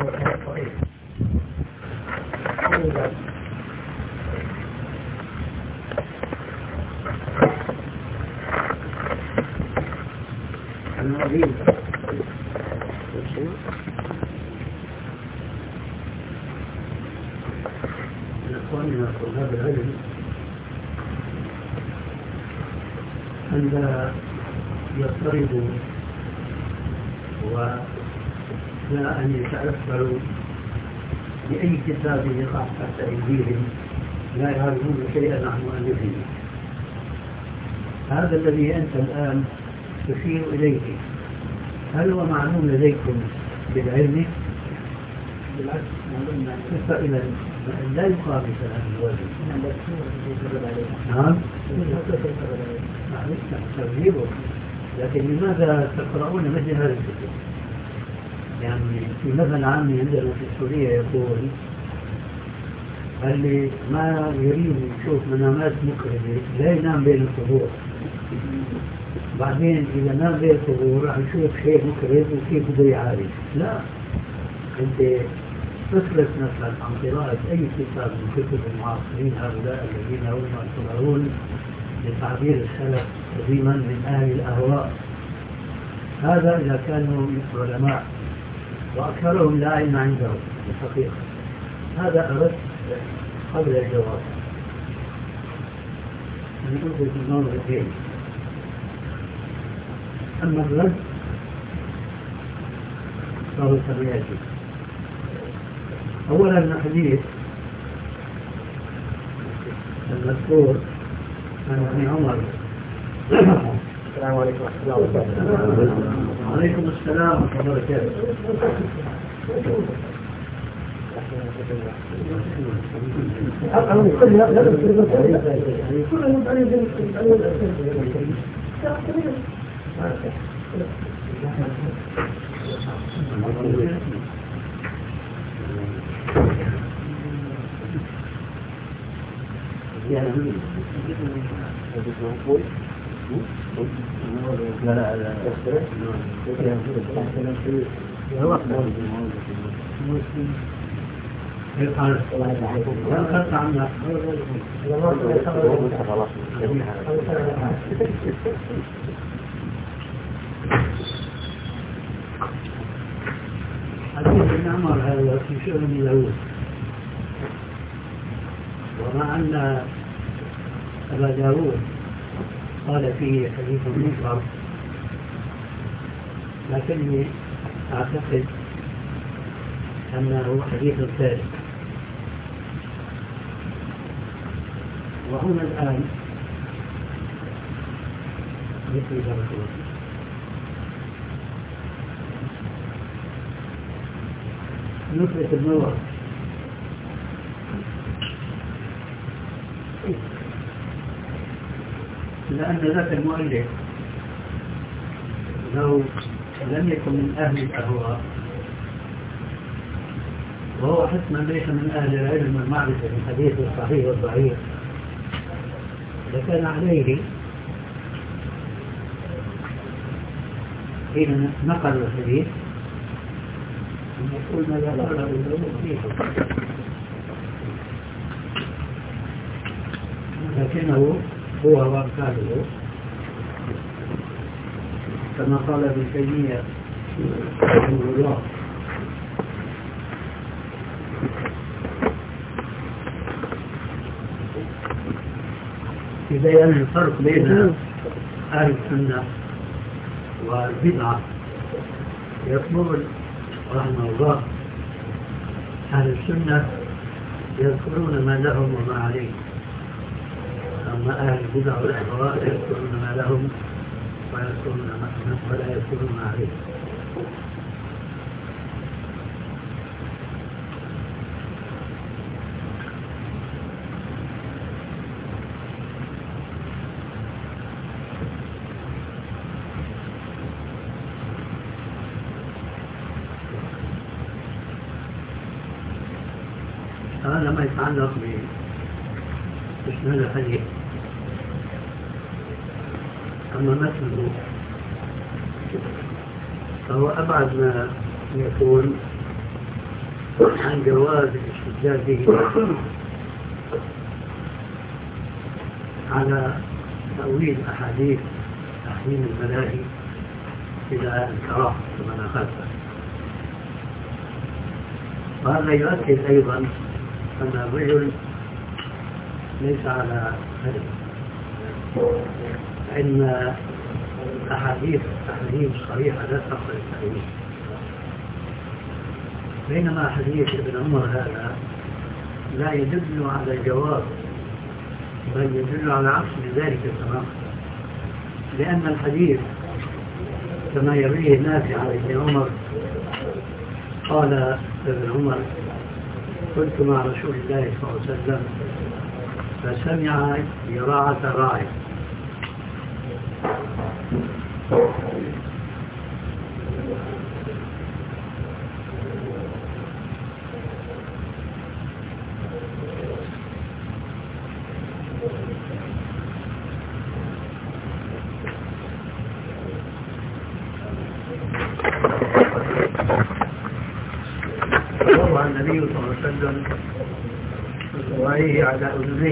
إخواننا طلاب العلم أن لا يضطربوا ولا أن يتأثروا بأي كتاب يقع تحت أيديهم لا يعرفون شيئا عن مؤلفه. هذا الذي أنت الآن تشير إليه هل هو معلوم لديكم بالعلم؟ بالعكس فإذا لا يقال بسلام الوجه. نعم تغييره. لكن لماذا تقرؤون مثل هذا الكتب؟ يعني في مثل عامي عندنا في سوريا يقول اللي ما يريد يشوف منامات مكرهة لا ينام بين الطهور، بعدين إذا نام بين الطهور راح يشوف شيء مكره وكيف بده يعالج. لا، أنت تصرف نفسك عن قراءة أي كتاب من كتب المعاصرين هؤلاء الذين هم يعتبرون بتعبير السلف قديما من أهل الأهواء. هذا إذا كانوا علماء وأكثرهم لا علم عندهم الحقيقة. هذا أردت قبل الجواب أن أقول في النظر الدين. أما الرد فهو سبياتي. أولا الحديث المذكور عن ابن عمر. السلام عليكم ورحمة الله وبركاته. وعليكم السلام ورحمة الله وبركاته. لا لا لا حديث ابن عمر هذا في شؤون اليهود، ومع أن أبا داود قال فيه حديث منكر، لكني أعتقد أنه حديث ثابت. وهنا الآن مثل ذلك نثبت النور لأن ذاك المؤلف لو لم يكن من أهل الأهواء وهو حتما ليس من أهل العلم والمعرفة في الحديث الصحيح والضعيف، لكان عليه حين نقل الحديث أن يقول ما لا قال بالله فيه، لكنه هو وأمثاله كما قال ابن تيمية رحمه الله في بيان الفرق بين أهل السنة والبدعة. يقول رحمه الله أهل السنة يذكرون ما لهم وما عليهم، أما أهل البدع والأهواء يذكرون ما لهم ولا يذكرون ما عليهم. هذا ما يتعلق بإسناد الحديث. أما متنه فهو أبعد ما يكون عن جواز الاستدلال به على تأويل أحاديث تحريم الملاهي إلى الكراهة كما نقلت. وهذا يؤكد أيضا أن الرجل ليس على هدف، فإن أحاديث التحريم صريحة لا تقبل التحريم، بينما حديث ابن عمر هذا لا يدل على الجواز بل يدل على عكس ذلك تماما، لأن الحديث كما يرويه نافع عن ابن عمر قال ابن عمر كنت مع رسول الله صلى الله عليه وسلم فسمع يراعة راعي النبي صلى الله عليه وسلم إصبعيه على أذنيه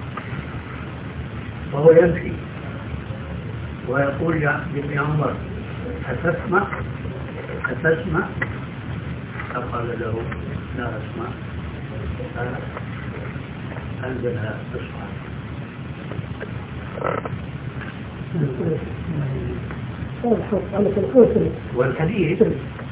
وهو يمشي ويقول لابن عمر أتسمع أتسمع فقال له لا أسمع فأنزلها إصبعه. والحديث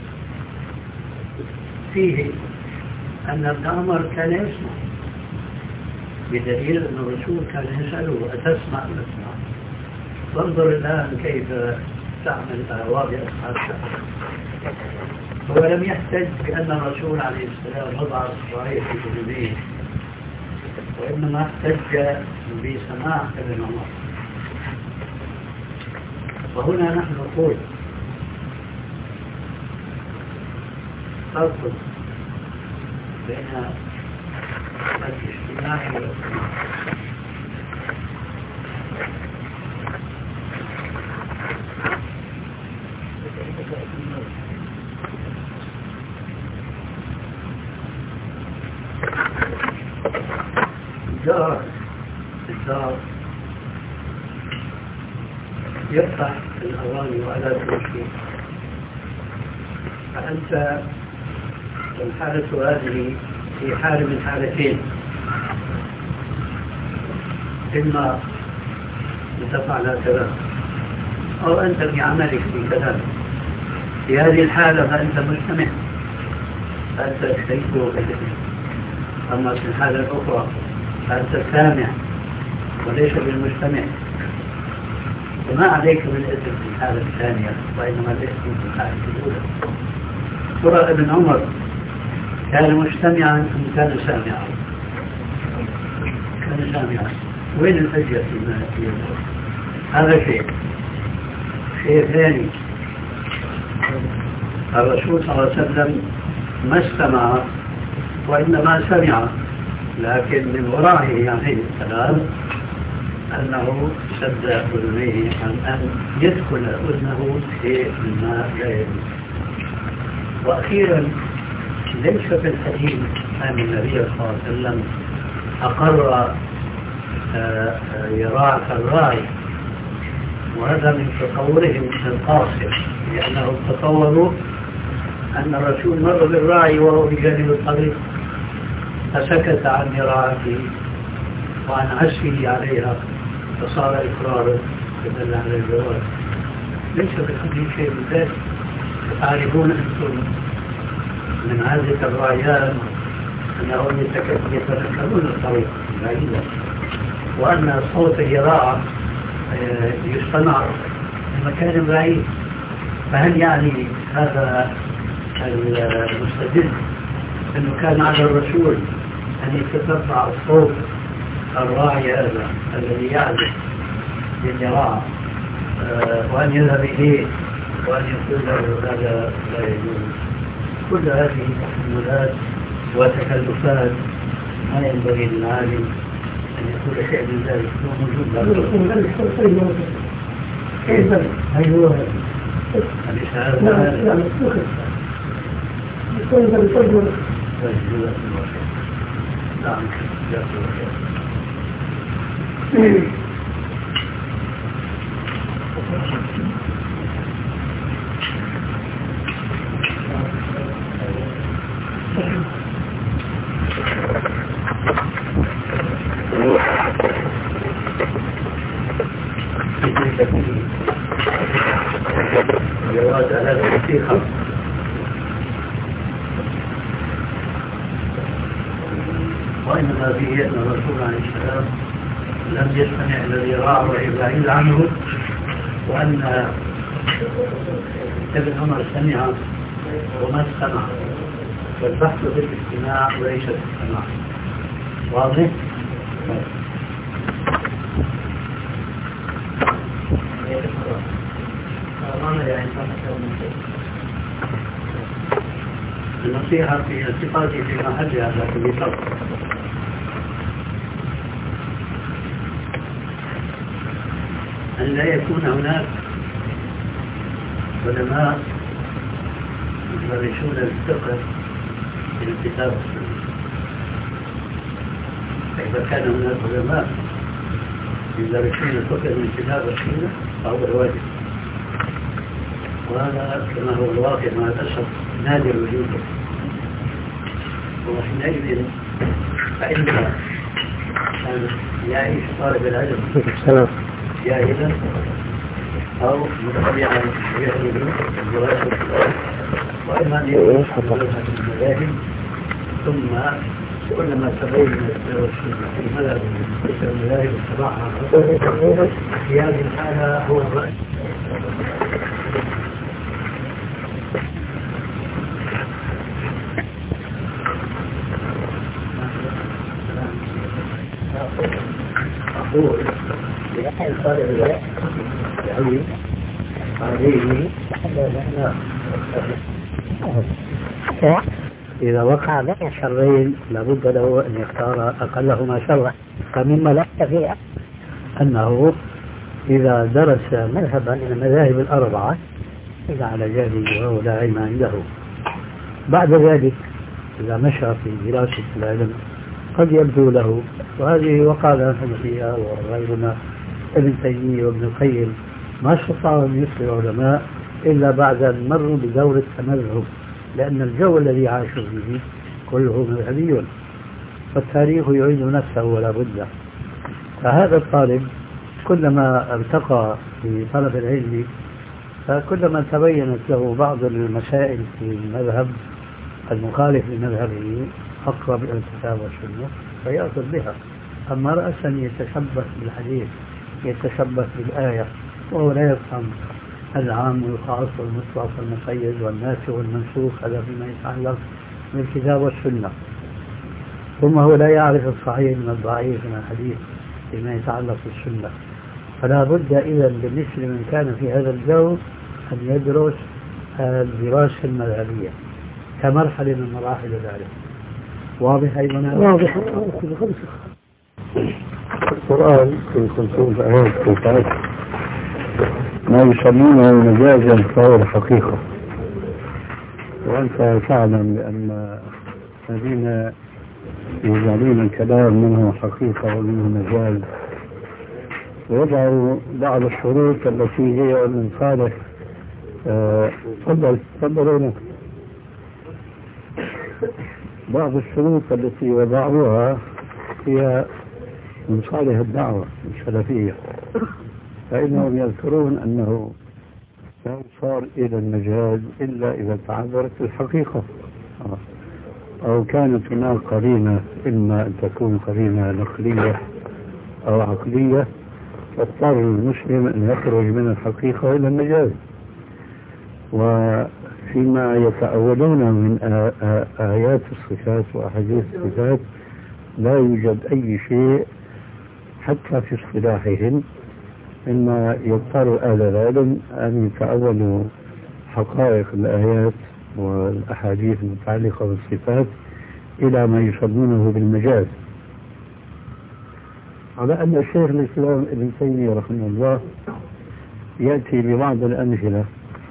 فيه أن ابن عمر كان يسمع بدليل أن الرسول كان يسأله أتسمع أتسمع. فانظر الآن كيف تعمل أهواب أصحاب الشهر. هو لم يحتج بأن الرسول عليه السلام وضع إصبعيه في جنبيه، وإنما احتج بسماع ابن عمر. وهنا نحن نقول فرق بين الاجتماع والاجتماع. الجار الجار يفتح الأغاني وعلى كل شيء، فأنت الحالة هذه في حال من حالتين: إما لتفعل هكذا أو أنت بعملك في كذا. في هذه الحالة فأنت مجتمع، فأنت تشترك وكذا. أما في الحالة الأخرى فأنت سامع وليس بالمجتمع، وما عليك من الإثم في الحالة الثانية، وإنما الإثم في الحالة الأولى. ترى ابن عمر كان مجتمعا أم كان سامعا؟ كان سامعا. وين الحجة في هذا شيء؟ شيء ثاني، الرسول صلى الله عليه وسلم ما استمع وإنما سمع، لكن من ورائه عليه السلام أنه سد أذنيه عن أن يدخل أذنه شيء مما لا يجوز. وأخيرا ليس في الحديث أن النبي صلى الله عليه وسلم أقر يراعى الراعي، وهذا من تصورهم القاصر، لأنهم تصوروا أن الرسول مر بالراعي وهو بجانب الطريق فسكت عن مراعته وعن عسفه عليها فصار إقرارا يدل على الجواز. ليس في الحديث شيء من ذلك. تعرفون أنتم من عادة الراعيان أنهم يتذكرون الطريق بعيدا، وأن صوت الراعة يصطنع في مكان بعيد. فهل يعني هذا المستدل أنه كان على الرسول أن يتتبع الصوت الراعي هذا الذي يعزف للراعة وأن يذهب إليه وأن يقول له هذا لا يجوز؟ كل هذه تحملات وتكلفات ما ينبغي للعالم أن يقول شيء من ذلك. هو موجود كيف أيوه أليس هذا؟ لا لا كيف بالفجر؟ نعم جواز على الوثيقة وإنما فيه أن الرسول عليه السلام لم يستمع الذي رأى وإبراهيم عنه، وأن ابن عمر سمع وما استمع، والبحث في الاستماع وليس في الاستماع. واضح؟ النصيحة في التقاطي في محلها لكن بشرط أن لا يكون هناك علماء يدرسون الفقه الكتاب والسنة. فإذا كان هناك علماء يدرسون الفقه من الكتاب والسنة فهو الواجب، وهذا كما هو الواقع مع الأسف نادر وجوده. وحينئذ فإن كان يعيش طالب العلم جاهلا أو متبعا يهدم الدراسة وإما أن يدرس المذاهب، ثم كلما تبين في مذهب المذاهب اتبعها في هذه الحالة هو الرأي. أقول لأحد طالب العلم عليه إذا وقع بين شرين لابد له أن يختار أقلهما شرا، فمما لا فيه أنه إذا درس مذهبا من المذاهب الأربعة إذا على جهله وهو لا علم عنده، بعد ذلك إذا مشى في دراسة العلم قد يبدو له، وهذه وقع لنا الحنفية وغيرنا ابن تيمية وابن القيم ما استطاعوا أن يصبحوا علماء إلا بعد أن مروا بدور التمذهب، لأن الجو الذي عاشوا فيه كله مذهبي، فالتاريخ يعيد نفسه ولا بد. فهذا الطالب كلما ارتقى في طلب العلم فكلما تبينت له بعض المسائل في المذهب المخالف لمذهبه أقرب إلى الكتاب والسنة فيأخذ بها. أما رأسا يتشبث بالحديث يتشبث بالآية وهو لا يفهم العام والخاص والمطلق والمقيد والناسخ والمنسوخ، هذا فيما يتعلق بالكتاب والسنة، ثم هو لا يعرف الصحيح من الضعيف من الحديث فيما يتعلق بالسنة. فلا بد إذا بالنسبة من كان في هذا الجو أن يدرس الدراسة المذهبية كمرحلة من مراحل ذلك. واضح أيضا؟ واضح. القرآن في خمسون آيات كتاب ما يسمونه مجازا فهو الحقيقة، وأنت تعلم بأن الذين يجعلون الكلام منه حقيقة ومنه مجاز ويضعوا بعض الشروط التي هي من صالح تفضل تفضلون بعض الشروط التي وضعوها هي من صالح الدعوة السلفية، فإنهم يذكرون أنه لا يصار إلى المجاز إلا إذا تعذرت الحقيقة أو كانت هناك قرينة، إما أن تكون قرينة نقلية أو عقلية فاضطر المسلم أن يخرج من الحقيقة إلى المجاز. وفيما يتأولون من آيات الصفات وأحاديث الصفات لا يوجد أي شيء حتى في اصطلاحهم، إما يضطر أهل العلم أن يتأولوا حقائق الآيات والأحاديث المتعلقة بالصفات إلى ما يسمونه بالمجاز، على أن الشيخ الإسلام ابن تيمية رحمه الله يأتي ببعض الأمثلة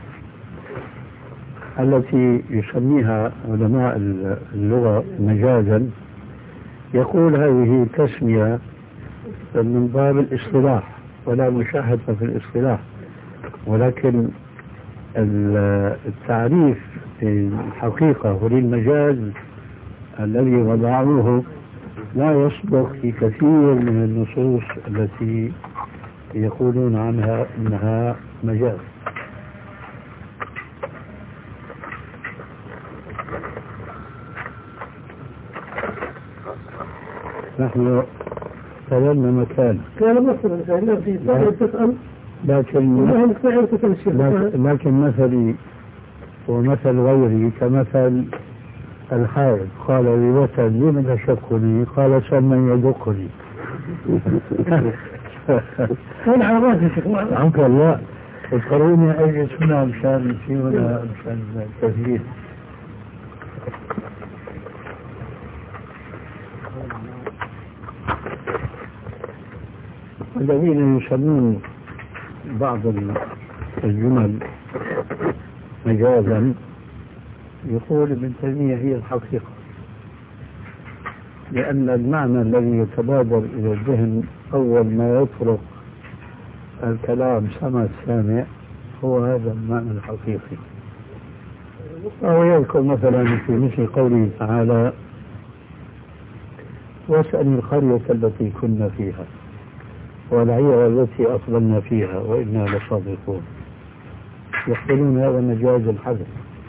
التي يسميها علماء اللغة مجازا، يقول هذه تسمية من باب الاصطلاح ولا مشاهدة في الاصطلاح، ولكن التعريف الحقيقة وللمجاز الذي وضعوه لا يصدق في كثير من النصوص التي يقولون عنها انها مجاز. نحن سألنا مكان كان مثلا الذي تسأل لكن لكن مثلي ومثل غيري كمثل الحائض قال لي وتر لم تشقني قال سمن يدقني. كان عرفت عنك الله اذكروني اجلس هنا مشان في هنا مشان التسجيل. الذين يسمون بعض الجمل مجازا يقول ابن تيمية هي الحقيقة، لأن المعنى الذي يتبادر إلى الذهن أول ما يطرق الكلام سمع السامع هو هذا المعنى الحقيقي. أو يذكر مثلا في مثل قوله تعالى: واسأل القرية التي كنا فيها والعير التي أقبلنا فيها وإنا لصادقون. يقولون هذا مجاز الحذف،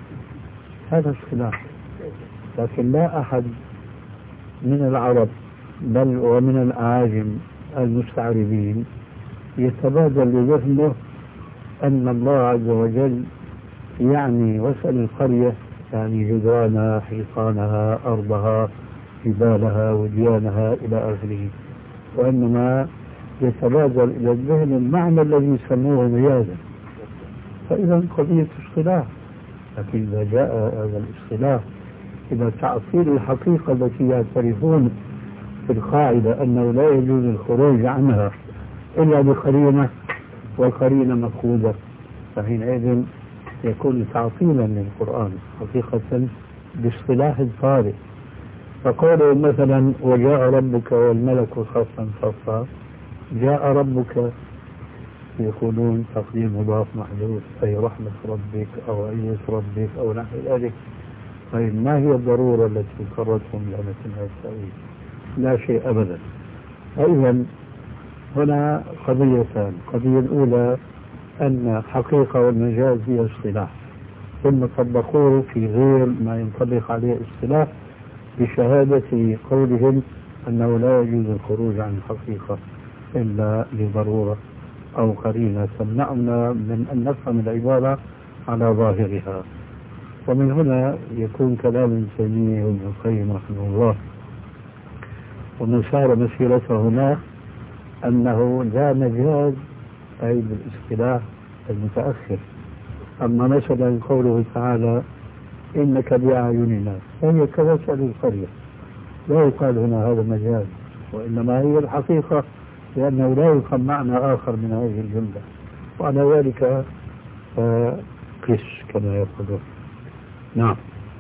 هذا اصطلاح، لكن لا أحد من العرب بل ومن الأعاجم المستعربين يتبادل لذهنه أن الله عز وجل يعني واسأل القرية يعني جدرانها، حيطانها، أرضها، جبالها، وديانها إلى آخره، وإنما يتبادل إلى الذهن المعنى الذي يسموه مجازا. فإذا قضية اصطلاح، لكن إذا جاء هذا الاصطلاح إلى تعطيل الحقيقة التي يعترفون في القاعدة أنه لا يجوز الخروج عنها إلا بقرينة والقرينة مفقودة، فحينئذ يكون تعطيلا للقرآن حقيقة باصطلاح فارغ. فقالوا مثلا: وجاء ربك والملك صفا صفا، جاء ربك يقولون تقديم مضاف محذوف، أي رحمة ربك أو أية ربك أو نحو ذلك. طيب ما هي الضرورة التي قررتهم لأنها التأويل؟ لا شيء أبدا. أيضا هنا قضيتان: القضية الأولى أن الحقيقة والمجاز هي اصطلاح، ثم طبقوه في غير ما ينطبق عليه اصطلاح بشهادة قولهم أنه لا يجوز الخروج عن الحقيقة إلا لضرورة أو قرينة تمنعنا من أن نفهم العبارة على ظاهرها. ومن هنا يكون كلام ابن تيمية وابن القيم رحمه الله ومن سار مسيرته هنا أنه لا مجاز أي بالاصطلاح المتأخر. أما مثلا قوله تعالى: إنك بأعيننا، فهي كمثل القرية، لا يقال هنا هذا مجاز، وإنما هي الحقيقة، لأنه لا يفهم معنى آخر من هذه الجملة، وعلى ذلك قس كما يقولون. نعم.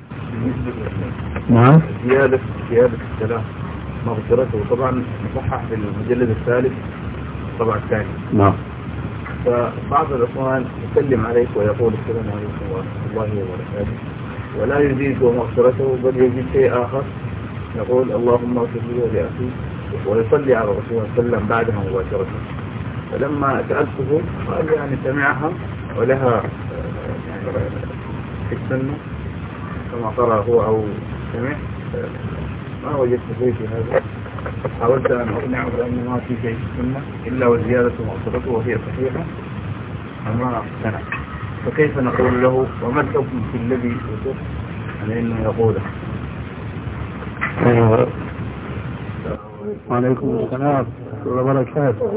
نعم. زيادة زيادة السلام مغفرته طبعا مصحح في المجلد الثالث طبعا الثاني. نعم. فبعض الإخوان يسلم عليك ويقول السلام عليكم ورحمة الله وبركاته، ولا يزيد مغفرته بل يزيد شيء آخر، يقول اللهم اغفر لي ولأخي، ويصلي على الرسول صلى الله عليه وسلم بعدها مباشرة. فلما سألته قال يعني سمعها ولها في السنة كما قرأ هو أو سمع، ما وجدت شيء في هذا. حاولت أن أقنعه بأن ما في شيء في السنة إلا وزيادة مغفرته وهي صحيحة، أما اقتنع. فكيف نقول له وما الحكم في الذي يصف على أنه يقوله؟ وعليكم السلام وبركاته.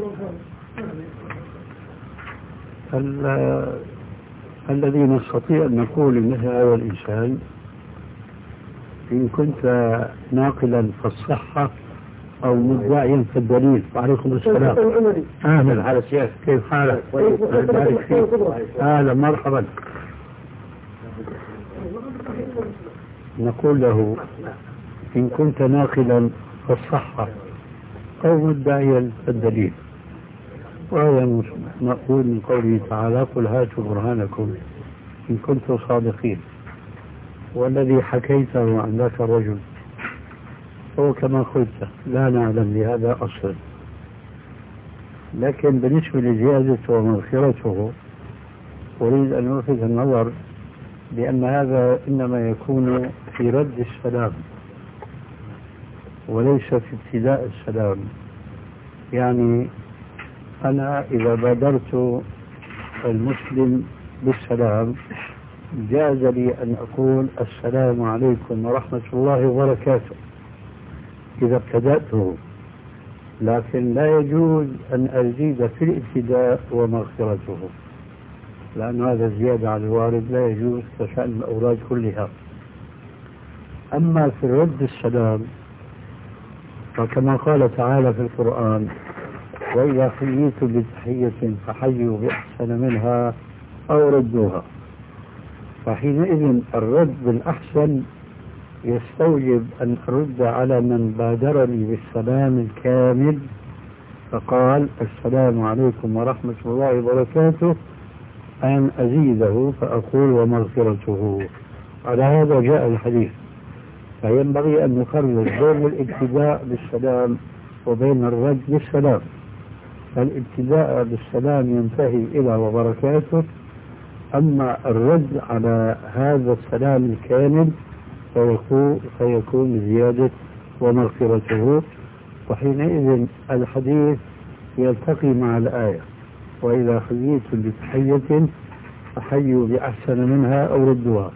الذي نستطيع أن نقول إن هذا الإنسان إن كنت ناقلا فالصحة أو مدعيا فالدليل. وعليكم السلام. أهلا على سياسة، كيف حالك؟ أهلا مرحبا. نقول له إن كنت ناقلا فالصحة أو مدعيا فالدليل، وهذا مقول من قوله تعالى: قل هاتوا برهانكم إن كنتم صادقين. والذي حكيته عن ذاك الرجل هو كما قلت لا نعلم لهذا أصلا، لكن بالنسبة لزيادته ومغفرته أريد أن ألفت النظر بأن هذا إنما يكون في رد السلام وليس في ابتداء السلام. يعني أنا إذا بادرت المسلم بالسلام جاز لي أن أقول السلام عليكم ورحمة الله وبركاته إذا ابتدأته، لكن لا يجوز أن أزيد في الابتداء ومغفرته، لأن هذا زيادة على الوارد لا يجوز كشأن الأوراد كلها. أما في رد السلام فكما قال تعالى في القرآن: وإذا حييتم بتحية فحيوا بأحسن منها أو ردوها. فحينئذ الرد بالأحسن يستوجب أن أرد على من بادرني بالسلام الكامل فقال السلام عليكم ورحمة الله وبركاته، أن أزيده فأقول ومغفرته. على هذا جاء الحديث. فينبغي أن نخرج بين الابتداء بالسلام وبين الرد بالسلام. فالابتداء بالسلام ينتهي إلى وبركاته، أما الرد على هذا السلام الكامل فيكون, فيكون زيادة ومغفرته. وحينئذ الحديث يلتقي مع الآية: وإذا حييتم بتحية فحيوا بأحسن منها أو ردوها.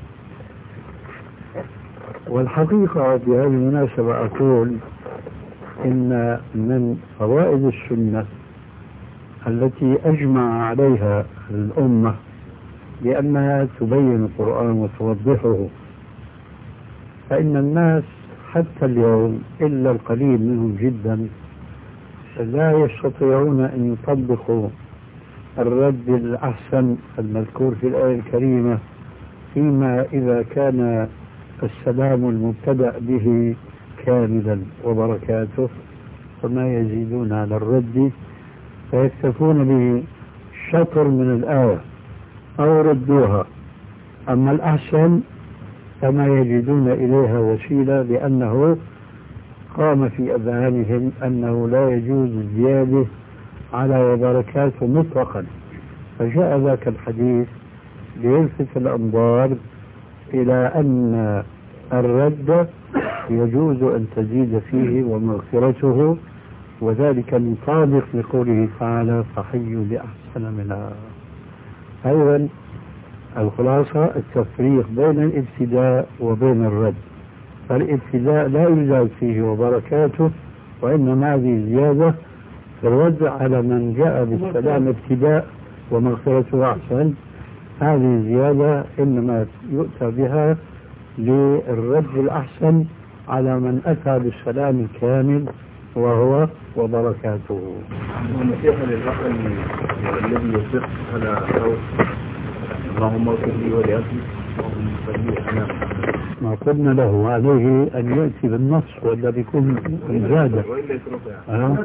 والحقيقة بهذه المناسبة أقول إن من فوائد السنة التي أجمع عليها الأمة لأنها تبين القرآن وتوضحه، فإن الناس حتى اليوم إلا القليل منهم جدا لا يستطيعون أن يطبقوا الرد الأحسن المذكور في الآية الكريمة، فيما إذا كان السلام المبتدأ به كاملا وبركاته، فما يزيدون على الرد فيكتفون بشطر من الآية أو ردوها. أما الأحسن فما يجدون إليها وسيلة، لأنه قام في أذهانهم أنه لا يجوز الزيادة على وبركاته مطلقا. فجاء ذاك الحديث ليلفت الأنظار إلى أن الرد يجوز أن تزيد فيه ومغفرته، وذلك مطابق لقوله تعالى: فحيوا بأحسن منها. أيضا الخلاصة التفريق بين الابتداء وبين الرد. فالابتداء لا يزاد فيه وبركاته، وإنما هذه زيادة في الرد على من جاء بالسلام ابتداء ومغفرته أحسن. هذه زيادة إنما يؤتى بها للرد الأحسن على من أتى بالسلام الكامل وهو وبركاته. نصيحة للأخ الذي يصح على صوت اللهم اغفر لي ولأخي اللهم اغفر لي أنا. ما قلنا له عليه أن يأتي بالنص ولا بيكون زيادة. أه؟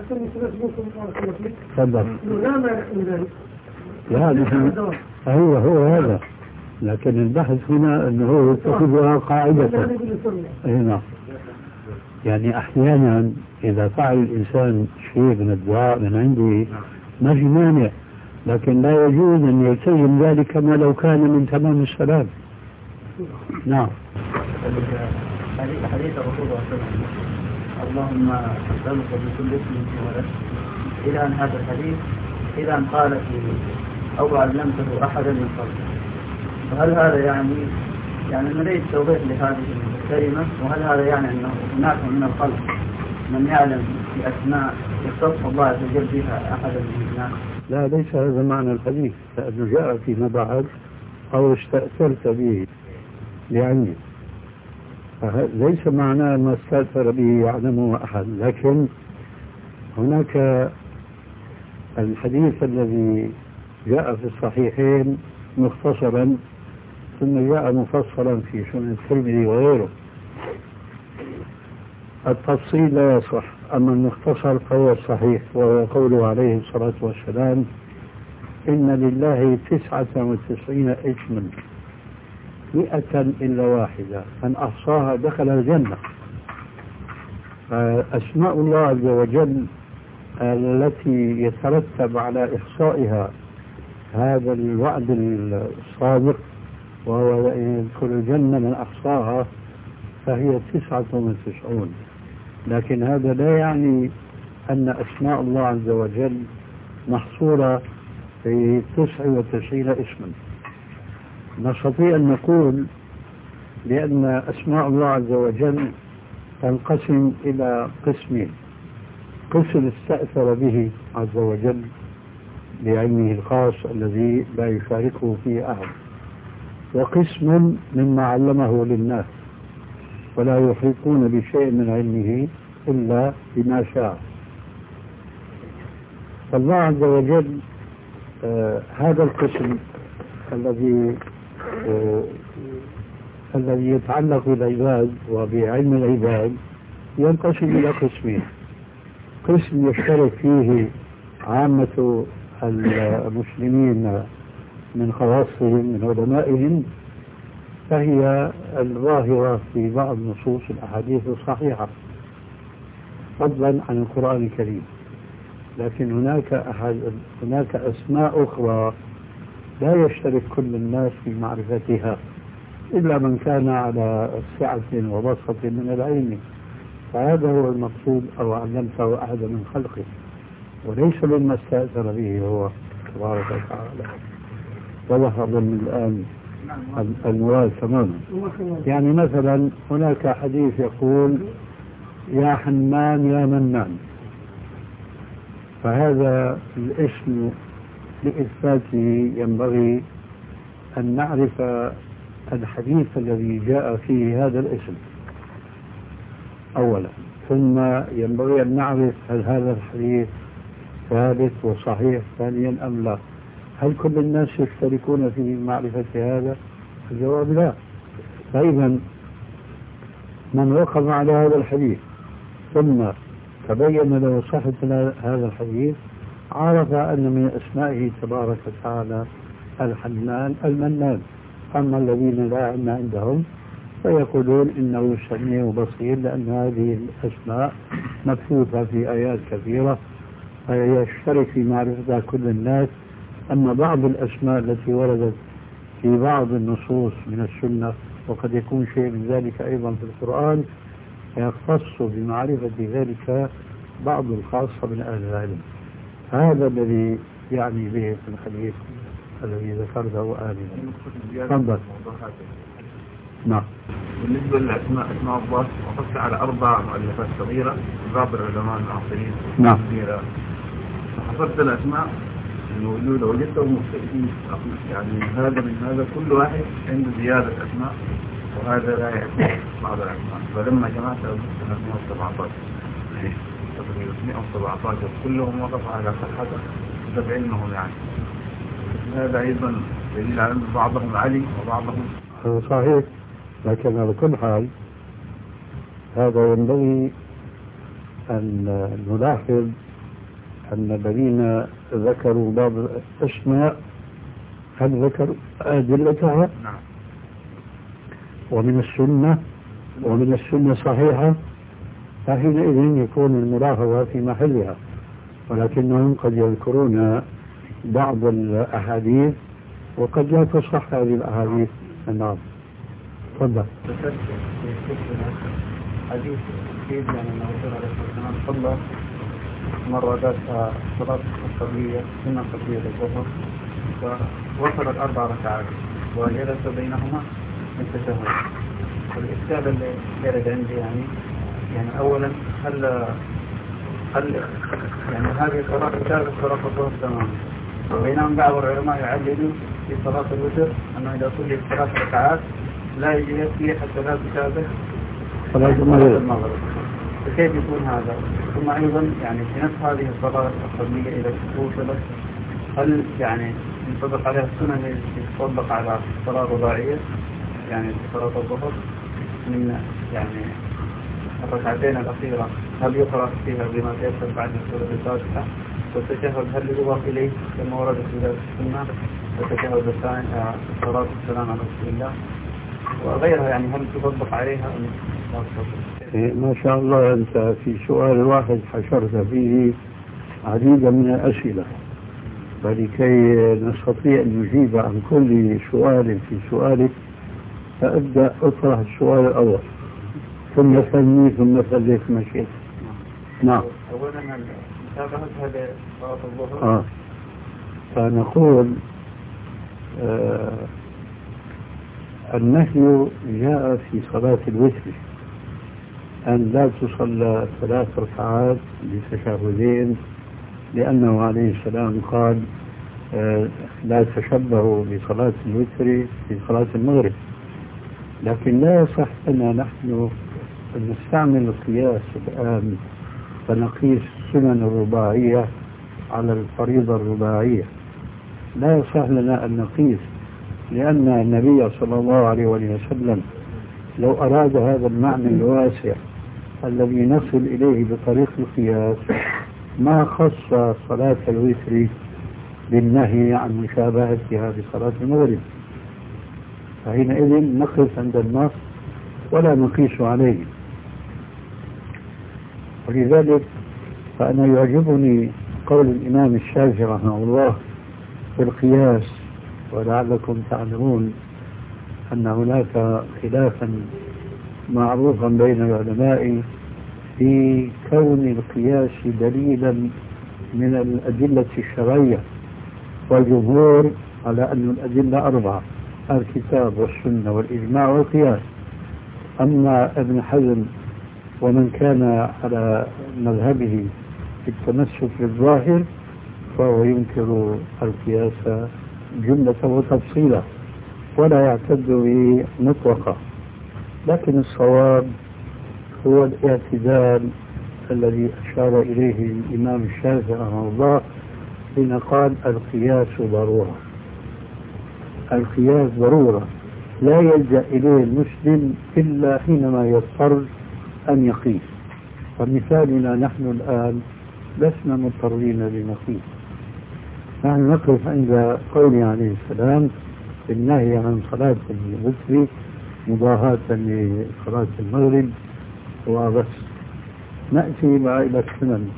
تفضل. لا نحن أيوه هو هذا، لكن البحث هنا أنه هو يتخذها قاعدة. هنا يعني أحيانا إذا فعل الإنسان شيء من الدعاء من عنده ما في مانع، لكن لا يجوز أن يلتزم ذلك ما لو كان من تمام السلام. نعم. حديث الرسول صلى الله عليه وسلم: اللهم أسألك بكل اسم ولك، إلى أن هذا الحديث إذا أن قال فيه أو علمته أحدا من قبل. فهل هذا يعني يعني نريد توضيح لهذه الكلمة، وهل هذا يعني أنه هناك من الخلق من يعلم بأسماء يختص الله عز وجل بها أحدا من الناس؟ لا، ليس هذا معنى الحديث، لأنه جاء فيما بعد أو استأثرت به لعني، ليس معناه ما استأثر به يعلمه أحد. لكن هناك الحديث الذي جاء في الصحيحين مختصرا ثم جاء مفصلا في سنن الترمذي وغيره. التفصيل لا يصح، أما المختصر فهو الصحيح، وهو قوله عليه الصلاة والسلام: إن لله تسعة وتسعين اسما مئة إلا واحدة من أحصاها دخل الجنة. أسماء الله عز وجل التي يترتب على إحصائها هذا الوعد الصادق وهو يدخل الجنة من أحصاها، فهي تسعة وتسعون. لكن هذا لا يعني أن أسماء الله عز وجل محصورة في تسعة وتسعين اسما. نستطيع أن نقول بأن أسماء الله عز وجل تنقسم إلى قسمين: قسم استأثر به عز وجل بعلمه الخاص الذي لا يشاركه فيه أحد، وقسم مما علمه للناس ولا يحيطون بشيء من علمه إلا بما شاء. فالله عز وجل آه هذا القسم الذي آه الذي يتعلق بالعباد وبعلم العباد ينقسم إلى قسمين. قسم يشترك فيه عامة المسلمين من خواصهم من علمائهم، فهي الظاهرة في بعض نصوص الأحاديث الصحيحة فضلا عن القرآن الكريم. لكن هناك أحد هناك أسماء أخرى لا يشترك كل الناس في معرفتها إلا من كان على سعة وبسطة من العلم، فهذا هو المقصود أو علمته أحد من خلقه وليس مما استأثر به هو تبارك وتعالى. وظهر من الآن المراد تماما. يعني مثلا هناك حديث يقول يا حنان يا منان، فهذا الاسم لإثباته ينبغي أن نعرف الحديث الذي جاء فيه هذا الاسم أولا، ثم ينبغي أن نعرف هل هذا الحديث ثابت وصحيح ثانيا أم لا. هل كل الناس يشتركون في معرفة هذا؟ الجواب لا. فإذا من وقف على هذا الحديث ثم تبين له صحة هذا الحديث عرف أن من أسمائه تبارك وتعالى الحنان المنان. أما الذين لا علم عندهم فيقولون إنه سميع وبصير، لأن هذه الأسماء مبثوثة في آيات كثيرة فيشترك في معرفتها كل الناس. أما بعض الأسماء التي وردت في بعض النصوص من السنة وقد يكون شيء من ذلك أيضا في القرآن يختص بمعرفة ذلك بعض الخاصة من أهل العلم. هذا الذي يعني به في الحديث الذي ذكرته آنفا. تفضل. نعم. بالنسبة للأسماء أسماء الله وقفت على أربع مؤلفات صغيرة بعض العلماء المعاصرين. نعم. حصلت الأسماء الموجودة وجدتهم مختلفين، يعني هذا من هذا كل واحد عنده زيادة أسماء وهذا لا يعرف بعض الأسماء. فلما جمعت سنة مئة وسبعة عشر تقريبا مئة وسبعة عشر كلهم وقفوا على صحة حسب علمهم، يعني هذا أيضا دليل على أن بعضهم علي وبعضهم صحيح. لكن على كل حال هذا ينبغي أن نلاحظ أن الذين ذكروا بعض الأسماء هل ذكروا أدلتها؟ نعم. ومن السنة ومن السنة صحيحة، فحينئذ يكون الملاحظة في محلها. ولكنهم قد يذكرون بعض الأحاديث وقد لا تصح هذه الأحاديث. نعم. تفضل. حديث كيف يعني أنه صلى الله عليه وسلم صلى مرة ذات صلاة القبلية سنة قبلية للظهر ووصلت أربع ركعات وجلس بينهما التشهد. والإشكال اللي يرد عندي يعني يعني أولا هل هل يعني هذه الصلاة تشابه صلاة الظهر تماما، بينما بعض العلماء يعللوا في صلاة الوتر أنه إذا صلي ثلاث ركعات لا يجي حتى لا تشابه صلاة المغرب. فكيف يكون هذا؟ ثم أيضا يعني في نفس هذه الصلاة القبلية إذا وصلت هل يعني ينطبق عليها السنة التي تطبق على الصلاة الرباعية يعني صلاة الظهر من يعني الركعتين الأخيرة هل يقرأ فيها بما تيسر بعد السورة الفاتحة؟ والتشهد هل يضاف إليه كما ورد في ذلك السنة؟ والتشهد الثاني صلاة السلام على رسول الله وغيرها يعني هل تطبق عليها أم لا تطبق؟ ما شاء الله أنت في سؤال واحد حشرت فيه عديدا من الأسئلة، فلكي نستطيع أن نجيب عن كل سؤال في سؤالك فأبدأ أطرح السؤال الأول ثم ثاني ثم ثالث مشيت. نعم. أولا متابعة هذا صلاة الظهر. آه. فنقول آه النهي جاء في صلاة الوتر أن لا تصلى ثلاث ركعات بتشهدين، لأنه عليه السلام قال آه لا تشبهوا بصلاة الوتر في صلاة المغرب. لكن لا يصح أن نحن نستعمل القياس الآن فنقيس السنن الرباعية على الفريضة الرباعية. لا يصح لنا أن نقيس لأن النبي صلى الله عليه وسلم لو أراد هذا المعنى الواسع الذي نصل إليه بطريق القياس ما خص صلاة الوتر بالنهي عن مشابهتها بصلاة المغرب، فحينئذ نقف عند النص ولا نقيس عليه. ولذلك فأنا يعجبني قول الإمام الشافعي رحمه الله في القياس، ولعلكم تعلمون أن هناك خلافا معروفا بين العلماء في كون القياس دليلا من الأدلة الشرعية، والجمهور على أن الأدلة أربعة: الكتاب والسنة والإجماع والقياس. أما ابن حزم ومن كان على مذهبه في التمسك بالظاهر فهو ينكر القياس جملة وتفصيلا ولا يعتد به مطلقا، لكن الصواب هو الاعتدال الذي أشار إليه الإمام الشافعي رحمه الله حين قال القياس ضرورة. القياس ضرورة لا يلجأ إليه المسلم إلا حينما يضطر أن يقيس. فمثالنا نحن الآن لسنا مضطرين لنقيس، نحن نقف عند قوله عليه السلام النهي عن صلاة الوتر مضاهاة لصلاة المغرب وبس. نأتي بقى إلى السنن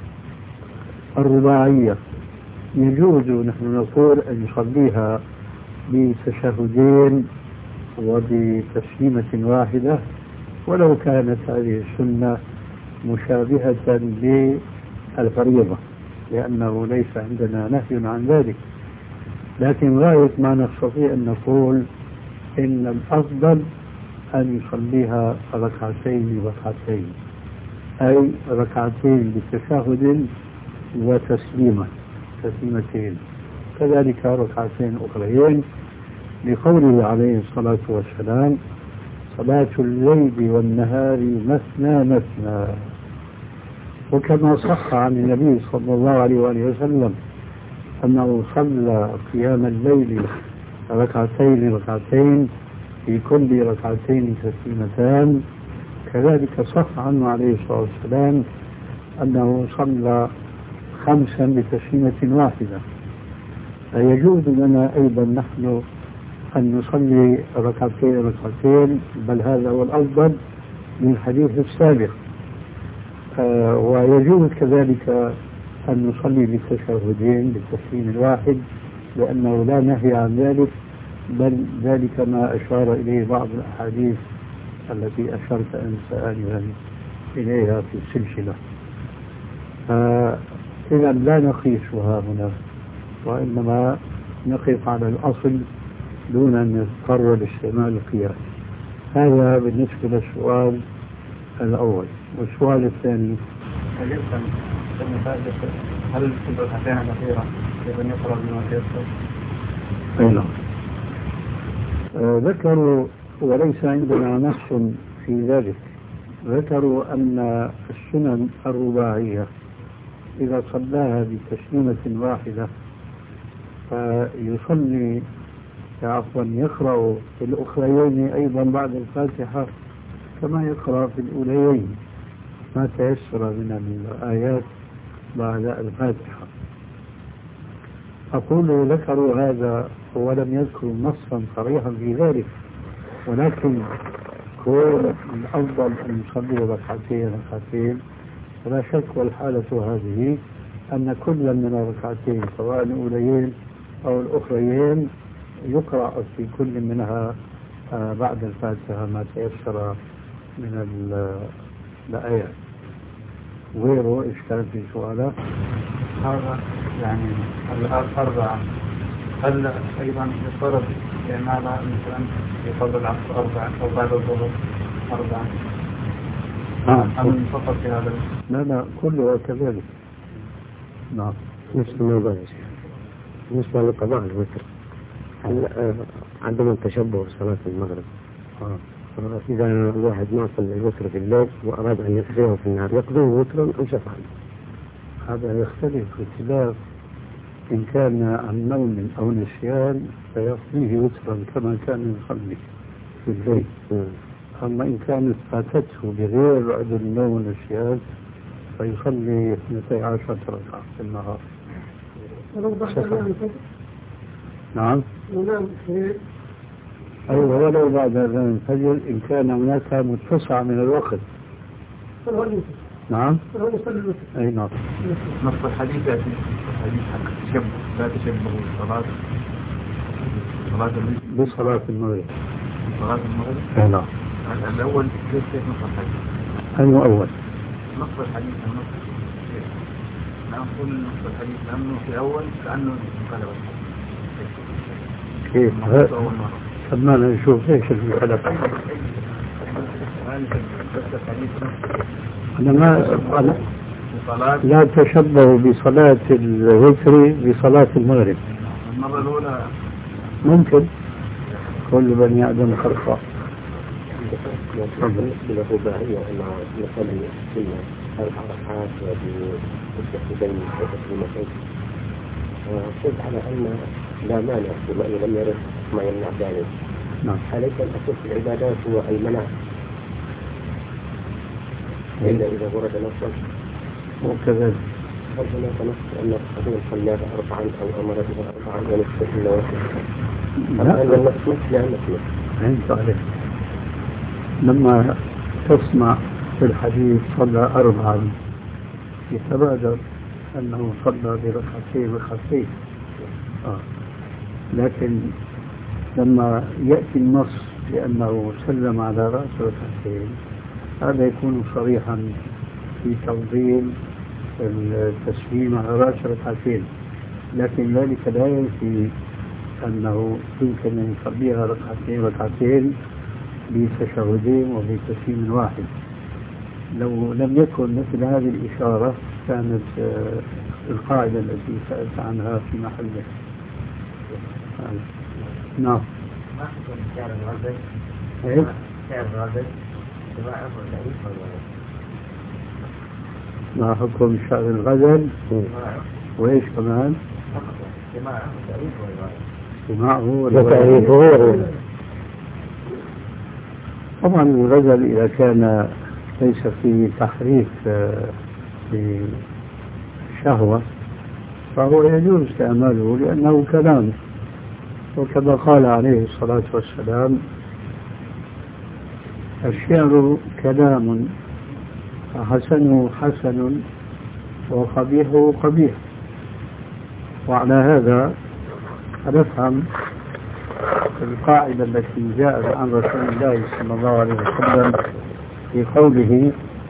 الرباعية. يجوز نحن نقول أن يصليها بتشهدين وبتسليمة واحدة ولو كانت هذه السنة مشابهة للفريضة، لأنه ليس عندنا نهي عن ذلك. لكن غاية ما نستطيع أن نقول إن الأفضل أن يصليها ركعتين ركعتين، أي ركعتين بتشهد وتسليمة تسليمتين، كذلك ركعتين أخريين، لقوله عليه الصلاة والسلام صلاة الليل والنهار مثنى مثنى. وكما صح عن النبي صلى الله عليه وآله وسلم أنه صلى قيام الليل ركعتين ركعتين في كل ركعتين تسليمتان، كذلك صح عنه عليه الصلاة والسلام أنه صلى خمسا بتسليمة واحدة. فيجوز لنا أيضا نحن أن نصلي ركعتين ركعتين، بل هذا هو الأفضل من الحديث السابق. آه ويجوز كذلك أن نصلي بالتشهدين بالتسليم الواحد، لأنه لا نهي عن ذلك، بل ذلك ما أشار إليه بعض الأحاديث التي أشرت أنت آنفا إليها في السلسلة. آه إذا لا نقيسها هنا، وإنما نقف على الأصل دون أن نضطر لاستعمال القياس. هذا بالنسبة للسؤال الأول. والسؤال الثاني هل في الركعتين الأخيرة يجب أن يقرأ بما تيسر؟ أي نعم. آه ذكروا وليس عندنا نص في ذلك، ذكروا أن السنن الرباعية إذا صلاها بتسليمة واحدة فيصلي عفوا يقرأ في الأخريين أيضا بعد الفاتحة كما يقرأ في الأوليين ما تيسر من الآيات بعد الفاتحة. أقول ذكروا هذا ولم يذكروا نصا صريحا في ذلك، ولكن كون الأفضل أن يصلي ركعتين ركعتين فلا شك، والحالة هذه أن كل من الركعتين سواء الأوليين أو الأخريين يقرأ في كل منها بعد الفاتحة ما تيسر من الآيات. غيره إيش كان في سؤاله؟ هذا يعني الأربعة هل أيضا يفترض إعمالها مثلا في قبل العصر أربعة أو بعد الظهر أربعة؟ نعم. أم فقط في هذا؟ لا لا كله كذلك. نعم. نفس الموضوع يا شيخ. بالنسبة لقضاء الوتر عندما تشبه صلاة المغرب، آه. إذا الواحد ما صلى الوتر في الليل وأراد أن يقضيه في النهار يقضيه وترا أم شفعا؟ هذا يختلف اختلاف إن كان عن نوم أو نسيان فيقضيه وترا كما كان يصلي في الليل. أما إن كانت فاتته بغير عذر النوم والنسيان فيصلي اثنتي عشرة ركعة في النهار. نعم. أيوة ولو بعد أذان الفجر إن كان هناك متسع من الوقت. نعم. أي نعم. نص الحديث يأتي الحديث حق تشبه لا تشبه الصلاة صلاة بصلاة المغرب. صلاة المغرب. أي نعم. الأول كيف كيف نص الحديث؟ أيوة أول. نص الحديث النص نعم كل نص الحديث لأنه في أول كأنه انقلب كيف؟ سمعنا نشوف ايش الانقلب. أنا ما أنا لا تشبه بصلاة الوتر بصلاة المغرب. المرة الأولى ممكن كل بني آدم خطأ. له باهية أنه يصلي سنة أربع ركعات وبالتحديدين وتسليمتين. قلت على أن لا مانع بما لم يرد ما يمنع ذلك. نعم. عليك أن أقول في العبادات هو المنع إلا إذا ورد نصا. وكذلك. هل هناك نص أن الرسول صلى أربعا أو أمر بها أربعا ونصف النوافل؟ لا. أن النص مثل مثل. فهمت عليك. لما تسمع في الحديث صلى أربعا يتبادر أنه صلى بركعتين ركعتين. آه. لكن لما يأتي النص بأنه سلم على رأس ركعتين هذا يكون صريحا في تفضيل التسليم على رأس ركعتين، لكن ذلك لا ينفي أنه يمكن أن يصليها ركعتين ركعتين بتشهدين وبتسليم واحد. لو لم يكن مثل هذه الإشارة كانت القاعدة التي سألت عنها في محلها. نعم. ما حكم شعر الغزل؟ ايه؟ شعر الغزل جماعة ضعيف ولا؟ ما حكم شعر الغزل؟ وايش كمان؟ جماعة ضعيف ولا؟ جماعة ورواية. طبعا الغزل إذا كان ليس فيه تحريف في شهوة فهو يجوز استعماله لأنه كلام، وكما قال عليه الصلاة والسلام الشعر كلام فحسنه حسن وقبيحه قبيح. وعلى هذا نفهم القاعدة التي جاءت عن رسول الله صلى الله عليه وسلم في قوله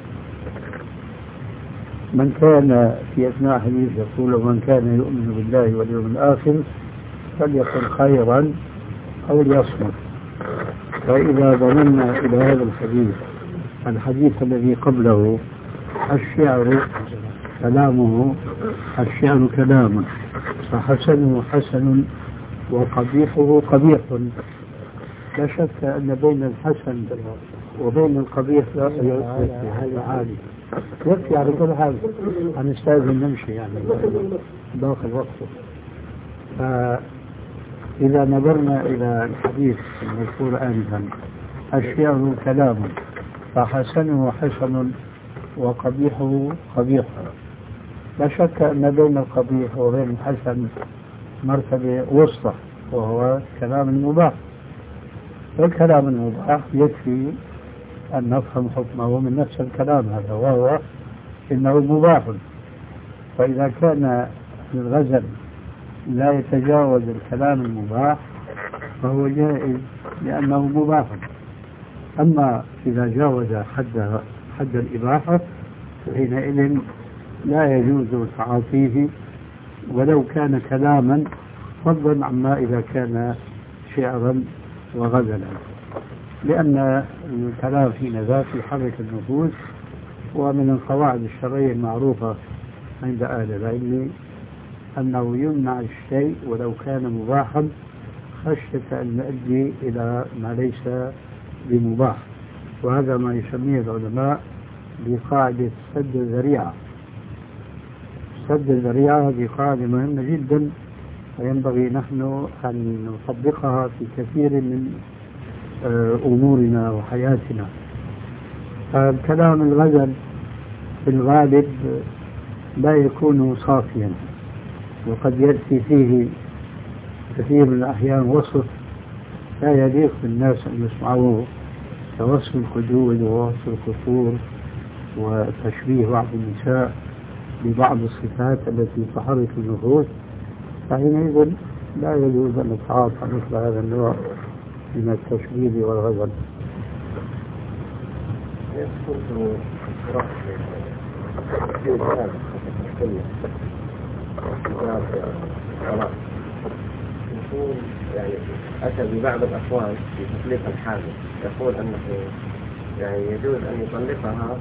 من كان في أثناء حديث يقول من كان يؤمن بالله واليوم الآخر فليقل خيرا أو ليصمت. فإذا ضمنا إلى هذا الحديث الحديث الذي قبله الشعر كلامه الشعر كلام فحسنه حسن وقبيحه قبيح، لا شك أن بين الحسن وبين القبيح لا عالي. يكفي على كل حال هنستاذن نمشي يعني باقي الوقت. فإذا نظرنا إلى الحديث المذكور آنفا الشعر كلام فحسنه حسن وقبيحه قبيح، لا شك أن بين القبيح وبين الحسن مرتبة وسطى وهو كلام المباح. والكلام المباح يكفي أن نفهم حكمه من نفس الكلام هذا وهو إنه مباح. فإذا كان الغزل لا يتجاوز الكلام المباح فهو جائز لأنه مباح. أما إذا جاوز حد حد الإباحة فحينئذ لا يجوز تعاطيه ولو كان كلاما، فضلا عما إذا كان شعرا وغزلا، لأن الكلام في ذات يحرك النفوس. ومن القواعد الشرعية المعروفة عند أهل العلم أنه يمنع الشيء ولو كان مباحا خشية أن يؤدي إلى ما ليس بمباح، وهذا ما يسميه العلماء بقاعدة سد الذريعة. سد الذريعة هذه قاعدة مهمة جدا، وينبغي نحن أن نطبقها في كثير من أمورنا وحياتنا. فالكلام الغزل في الغالب لا يكون صافيا، وقد يأتي فيه كثير من الأحيان وصف لا يليق بالناس أن يسمعوه، كوصف الخدود ووصف القصور وتشبيه بعض النساء ببعض الصفات التي تحرك النفوس، فحينئذ لا يجوز أن نتعاطى مثل هذا النوع من التشبيه والغزل. يعني أتى ببعض الأقوال في تطليق الحامل، يقول أنه يعني يجوز أن يطلقها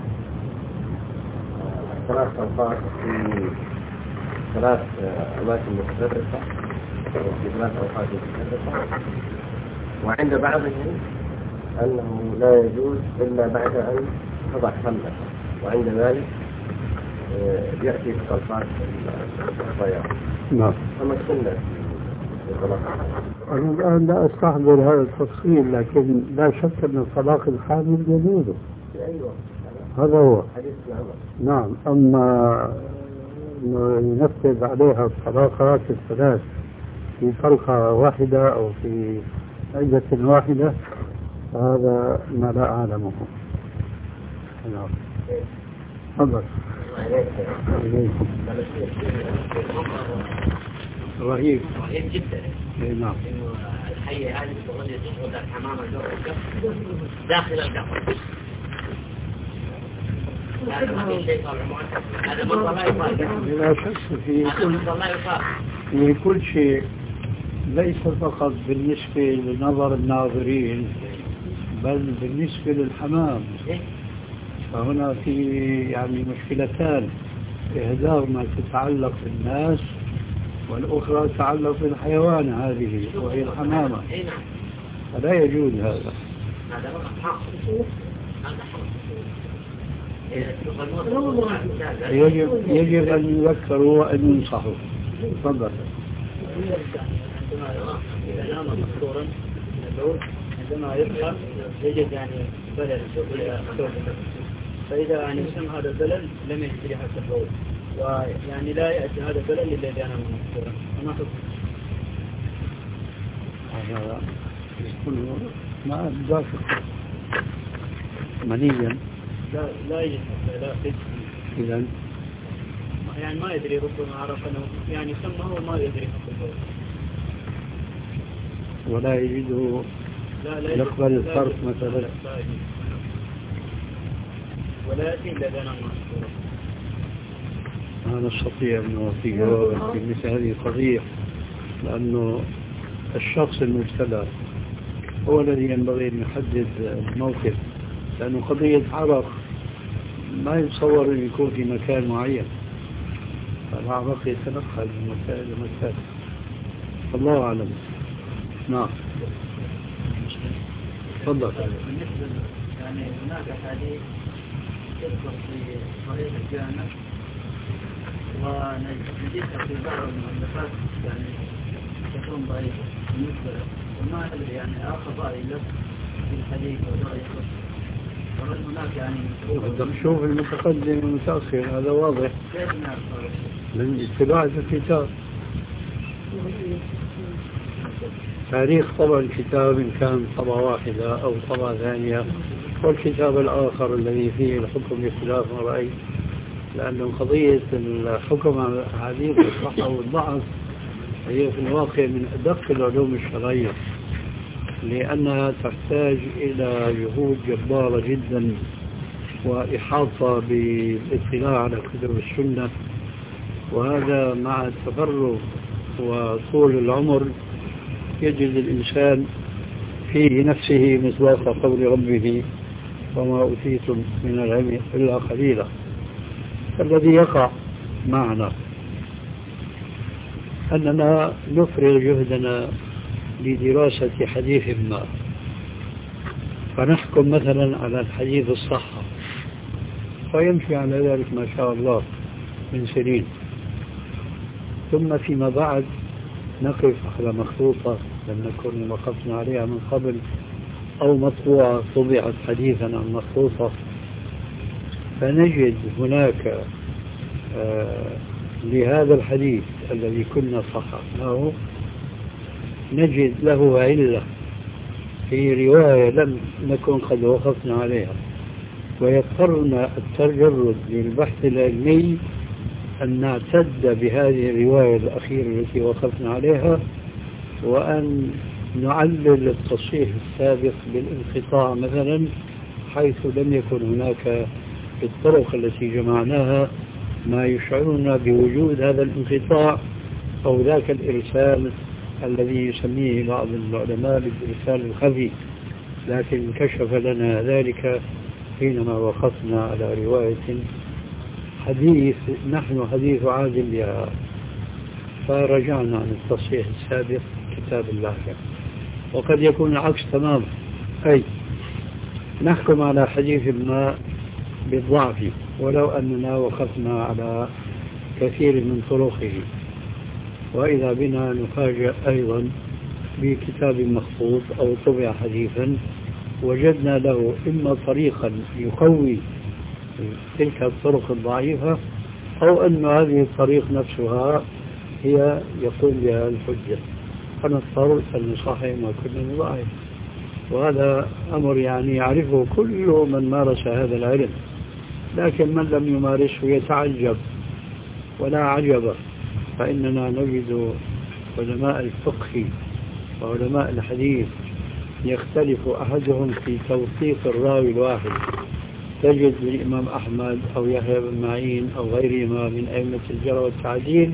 ثلاث طلقات في ثلاث أماكن متفرقة وفي ثلاث أوقات متفرقة، وعند بعضهم أنه لا يجوز إلا بعد أن تضع حملها، وعند ذلك يأتي بطلقات الطيار. نعم. فما السنة؟ أنا الآن لا أستحضر هذا التفصيل، لكن لا شك أن الطلاق الحامل يجوز. أيوة. هذا هو. حديث نعم. أما ينفذ عليها الطلاقات الثلاث في طلقة واحدة أو في عدة واحدة، هذا ما لا أعلمه. نعم. تفضل. رهيب رهيب جدا. نعم. إنه الحية هذه تغني تشغل الحمامة داخل القفص. هذا ما في شيء طبعا معتقد. هذا من الله يفعل. لا شك في كل في كل شيء، ليس فقط بالنسبة لنظر الناظرين بل بالنسبة للحمام. فهنا في يعني مشكلتان، إهدار ما تتعلق بالناس، والأخرى تتعلق بالحيوان هذه وهي الحمامة، فلا يجوز هذا. يجب يجب أن يذكروا وأن ينصحوا. تفضل. عندما يطلع يجد يعني بلل، فإذا يعني سمع هذا البلل لم يجري حتى البول، ويعني لا يأتي هذا البلل إلا إذا أنا مذكورا. وما حكم؟ هذا يكون ما دافق منيا. لا لا يجد لا يجد. إذا يعني ما يدري، ربما عرف أنه يعني سمه وما يدري حتى البول، ولا يجده لا لا يقبل الفرق مثلا، ولا يأتي إلا إذا أنا مذكورا. أنا أستطيع أن أعطي جوابا في مثل هذه القضية، لأنه الشخص المبتلى هو الذي ينبغي أن يحدد الموقف، لأنه قضية عرق ما يتصور أن يكون في مكان معين، فالعرق يتنقل من مكان إلى مكان. الله أعلم. نعم. تفضل. بالنسبة يعني هناك حديث تذكر في صحيح الجامع ونجدها في بعض المؤلفات يعني تكون ضعيفة بالنسبة له، وما أدري يعني أخطأ له في الحديث وضعيفة، وهل هناك يعني شوف المتقدم والمتأخر، هذا واضح من اتباع الكتاب. تاريخ طبع الكتاب إن كان طبعة واحدة أو طبعة ثانية، والكتاب الآخر الذي فيه الحكم باختلاف الرأي، لأنه قضية الحكم على الأحاديث الصحة والضعف هي في الواقع من أدق العلوم الشرعية، لأنها تحتاج إلى جهود جبارة جدا وإحاطة بالاطلاع على كتب السنة، وهذا مع التفرغ وطول العمر يجد الإنسان في نفسه مصداق قول ربه وما أوتيتم من العلم إلا قليلا. الذي يقع معنا أننا نفرغ جهدنا لدراسة حديث ما، فنحكم مثلا على الحديث الصحة، فيمشي على ذلك ما شاء الله من سنين، ثم فيما بعد نقف على مخطوطة لم نكن وقفنا عليها من قبل أو مطبوعة طبعت حديثا عن مخطوطة، فنجد هناك آه لهذا الحديث الذي كنا صححناه نجد له علة في رواية لم نكن قد وقفنا عليها، ويضطرنا التجرد للبحث العلمي أن نعتد بهذه الرواية الأخيرة التي وقفنا عليها، وأن نعلل التصحيح السابق بالانقطاع مثلا، حيث لم يكن هناك في الطرق التي جمعناها ما يشعرنا بوجود هذا الانقطاع أو ذاك الإرسال الذي يسميه بعض العلماء بالإرسال الخفي، لكن كشف لنا ذلك حينما وقفنا على رواية حديث نحن حديث عادل بها، فرجعنا عن التصحيح السابق كتاب الله. وقد يكون العكس تماما، أي نحكم على حديث ما بالضعف ولو أننا وقفنا على كثير من طرقه، وإذا بنا نفاجأ أيضا بكتاب مخطوط أو طبع حديثا وجدنا له إما طريقا يقوي تلك الطرق الضعيفة أو أن هذه الطريق نفسها هي يقوم بها الحجة، فنضطر أن نصحح ما كنا نضعف. وهذا أمر يعني يعرفه كل من مارس هذا العلم، لكن من لم يمارسه يتعجب ولا عجب، فإننا نجد علماء الفقه وعلماء الحديث يختلف أحدهم في توثيق الراوي الواحد. تجد الإمام أحمد أو يحيى بن معين أو غيرهما من أئمة الجرح والتعديل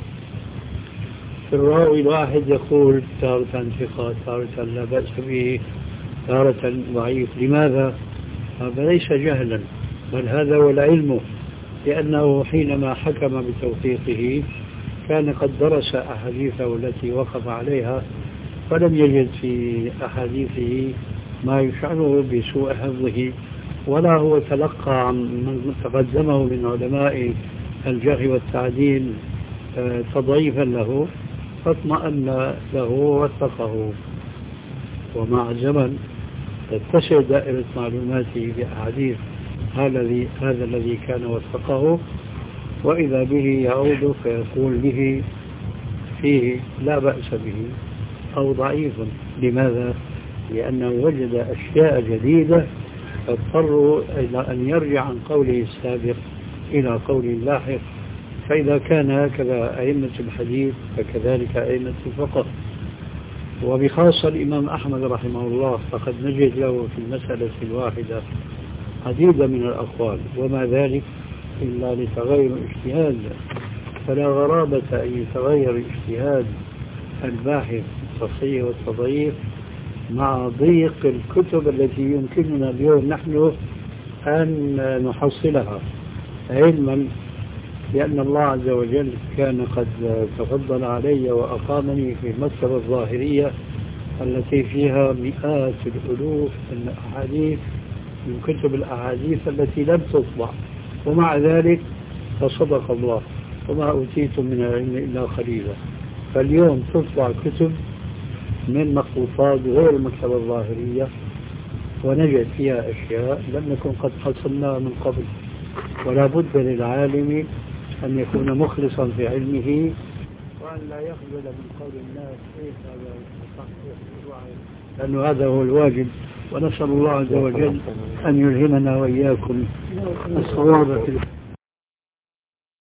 في الراوي الواحد يقول تارة ثقة، تارة لا بأس به، تارة ضعيف. لماذا؟ هذا ليس جهلا، بل هذا هو العلم، لأنه حينما حكم بتوثيقه كان قد درس أحاديثه التي وقف عليها، فلم يجد في أحاديثه ما يشعره بسوء حفظه، ولا هو تلقى عن من تقدمه من علماء الجرح والتعديل تضعيفا له فاطمأن له ووثقه. ومع الزمن تتسع دائرة معلوماته بأحاديث هذا الذي كان وثقه، وإذا به يعود فيقول به فيه لا بأس به أو ضعيف. لماذا؟ لأنه وجد أشياء جديدة فاضطروا إلى أن يرجع عن قوله السابق إلى قول اللاحق. فإذا كان هكذا أئمة الحديث فكذلك أئمة الفقه، وبخاصة الإمام أحمد رحمه الله فقد نجد له في المسألة الواحدة عديدة من الأقوال، وما ذلك إلا لتغير الاجتهاد. فلا غرابة أن يتغير اجتهاد الباحث التصحيح والتضعيف مع ضيق الكتب التي يمكننا اليوم نحن أن نحصلها، علما لأن الله عز وجل كان قد تفضل علي وأقامني في المكتبة الظاهرية التي فيها مئات الألوف من الأحاديث من كتب الأحاديث التي لم تطبع، ومع ذلك فصدق الله وما أوتيتم من العلم إلا قليلا. فاليوم تطبع كتب من مخطوطات غير المكتبة الظاهرية ونجد فيها أشياء لم نكن قد حصلناها من قبل. ولا بد للعالم أن يكون مخلصا في علمه وأن لا يخجل من قول الناس إيه هذا صحيح، لأنه هذا هو الواجب. ونسأل الله عز وجل أن يلهمنا وإياكم الصواب في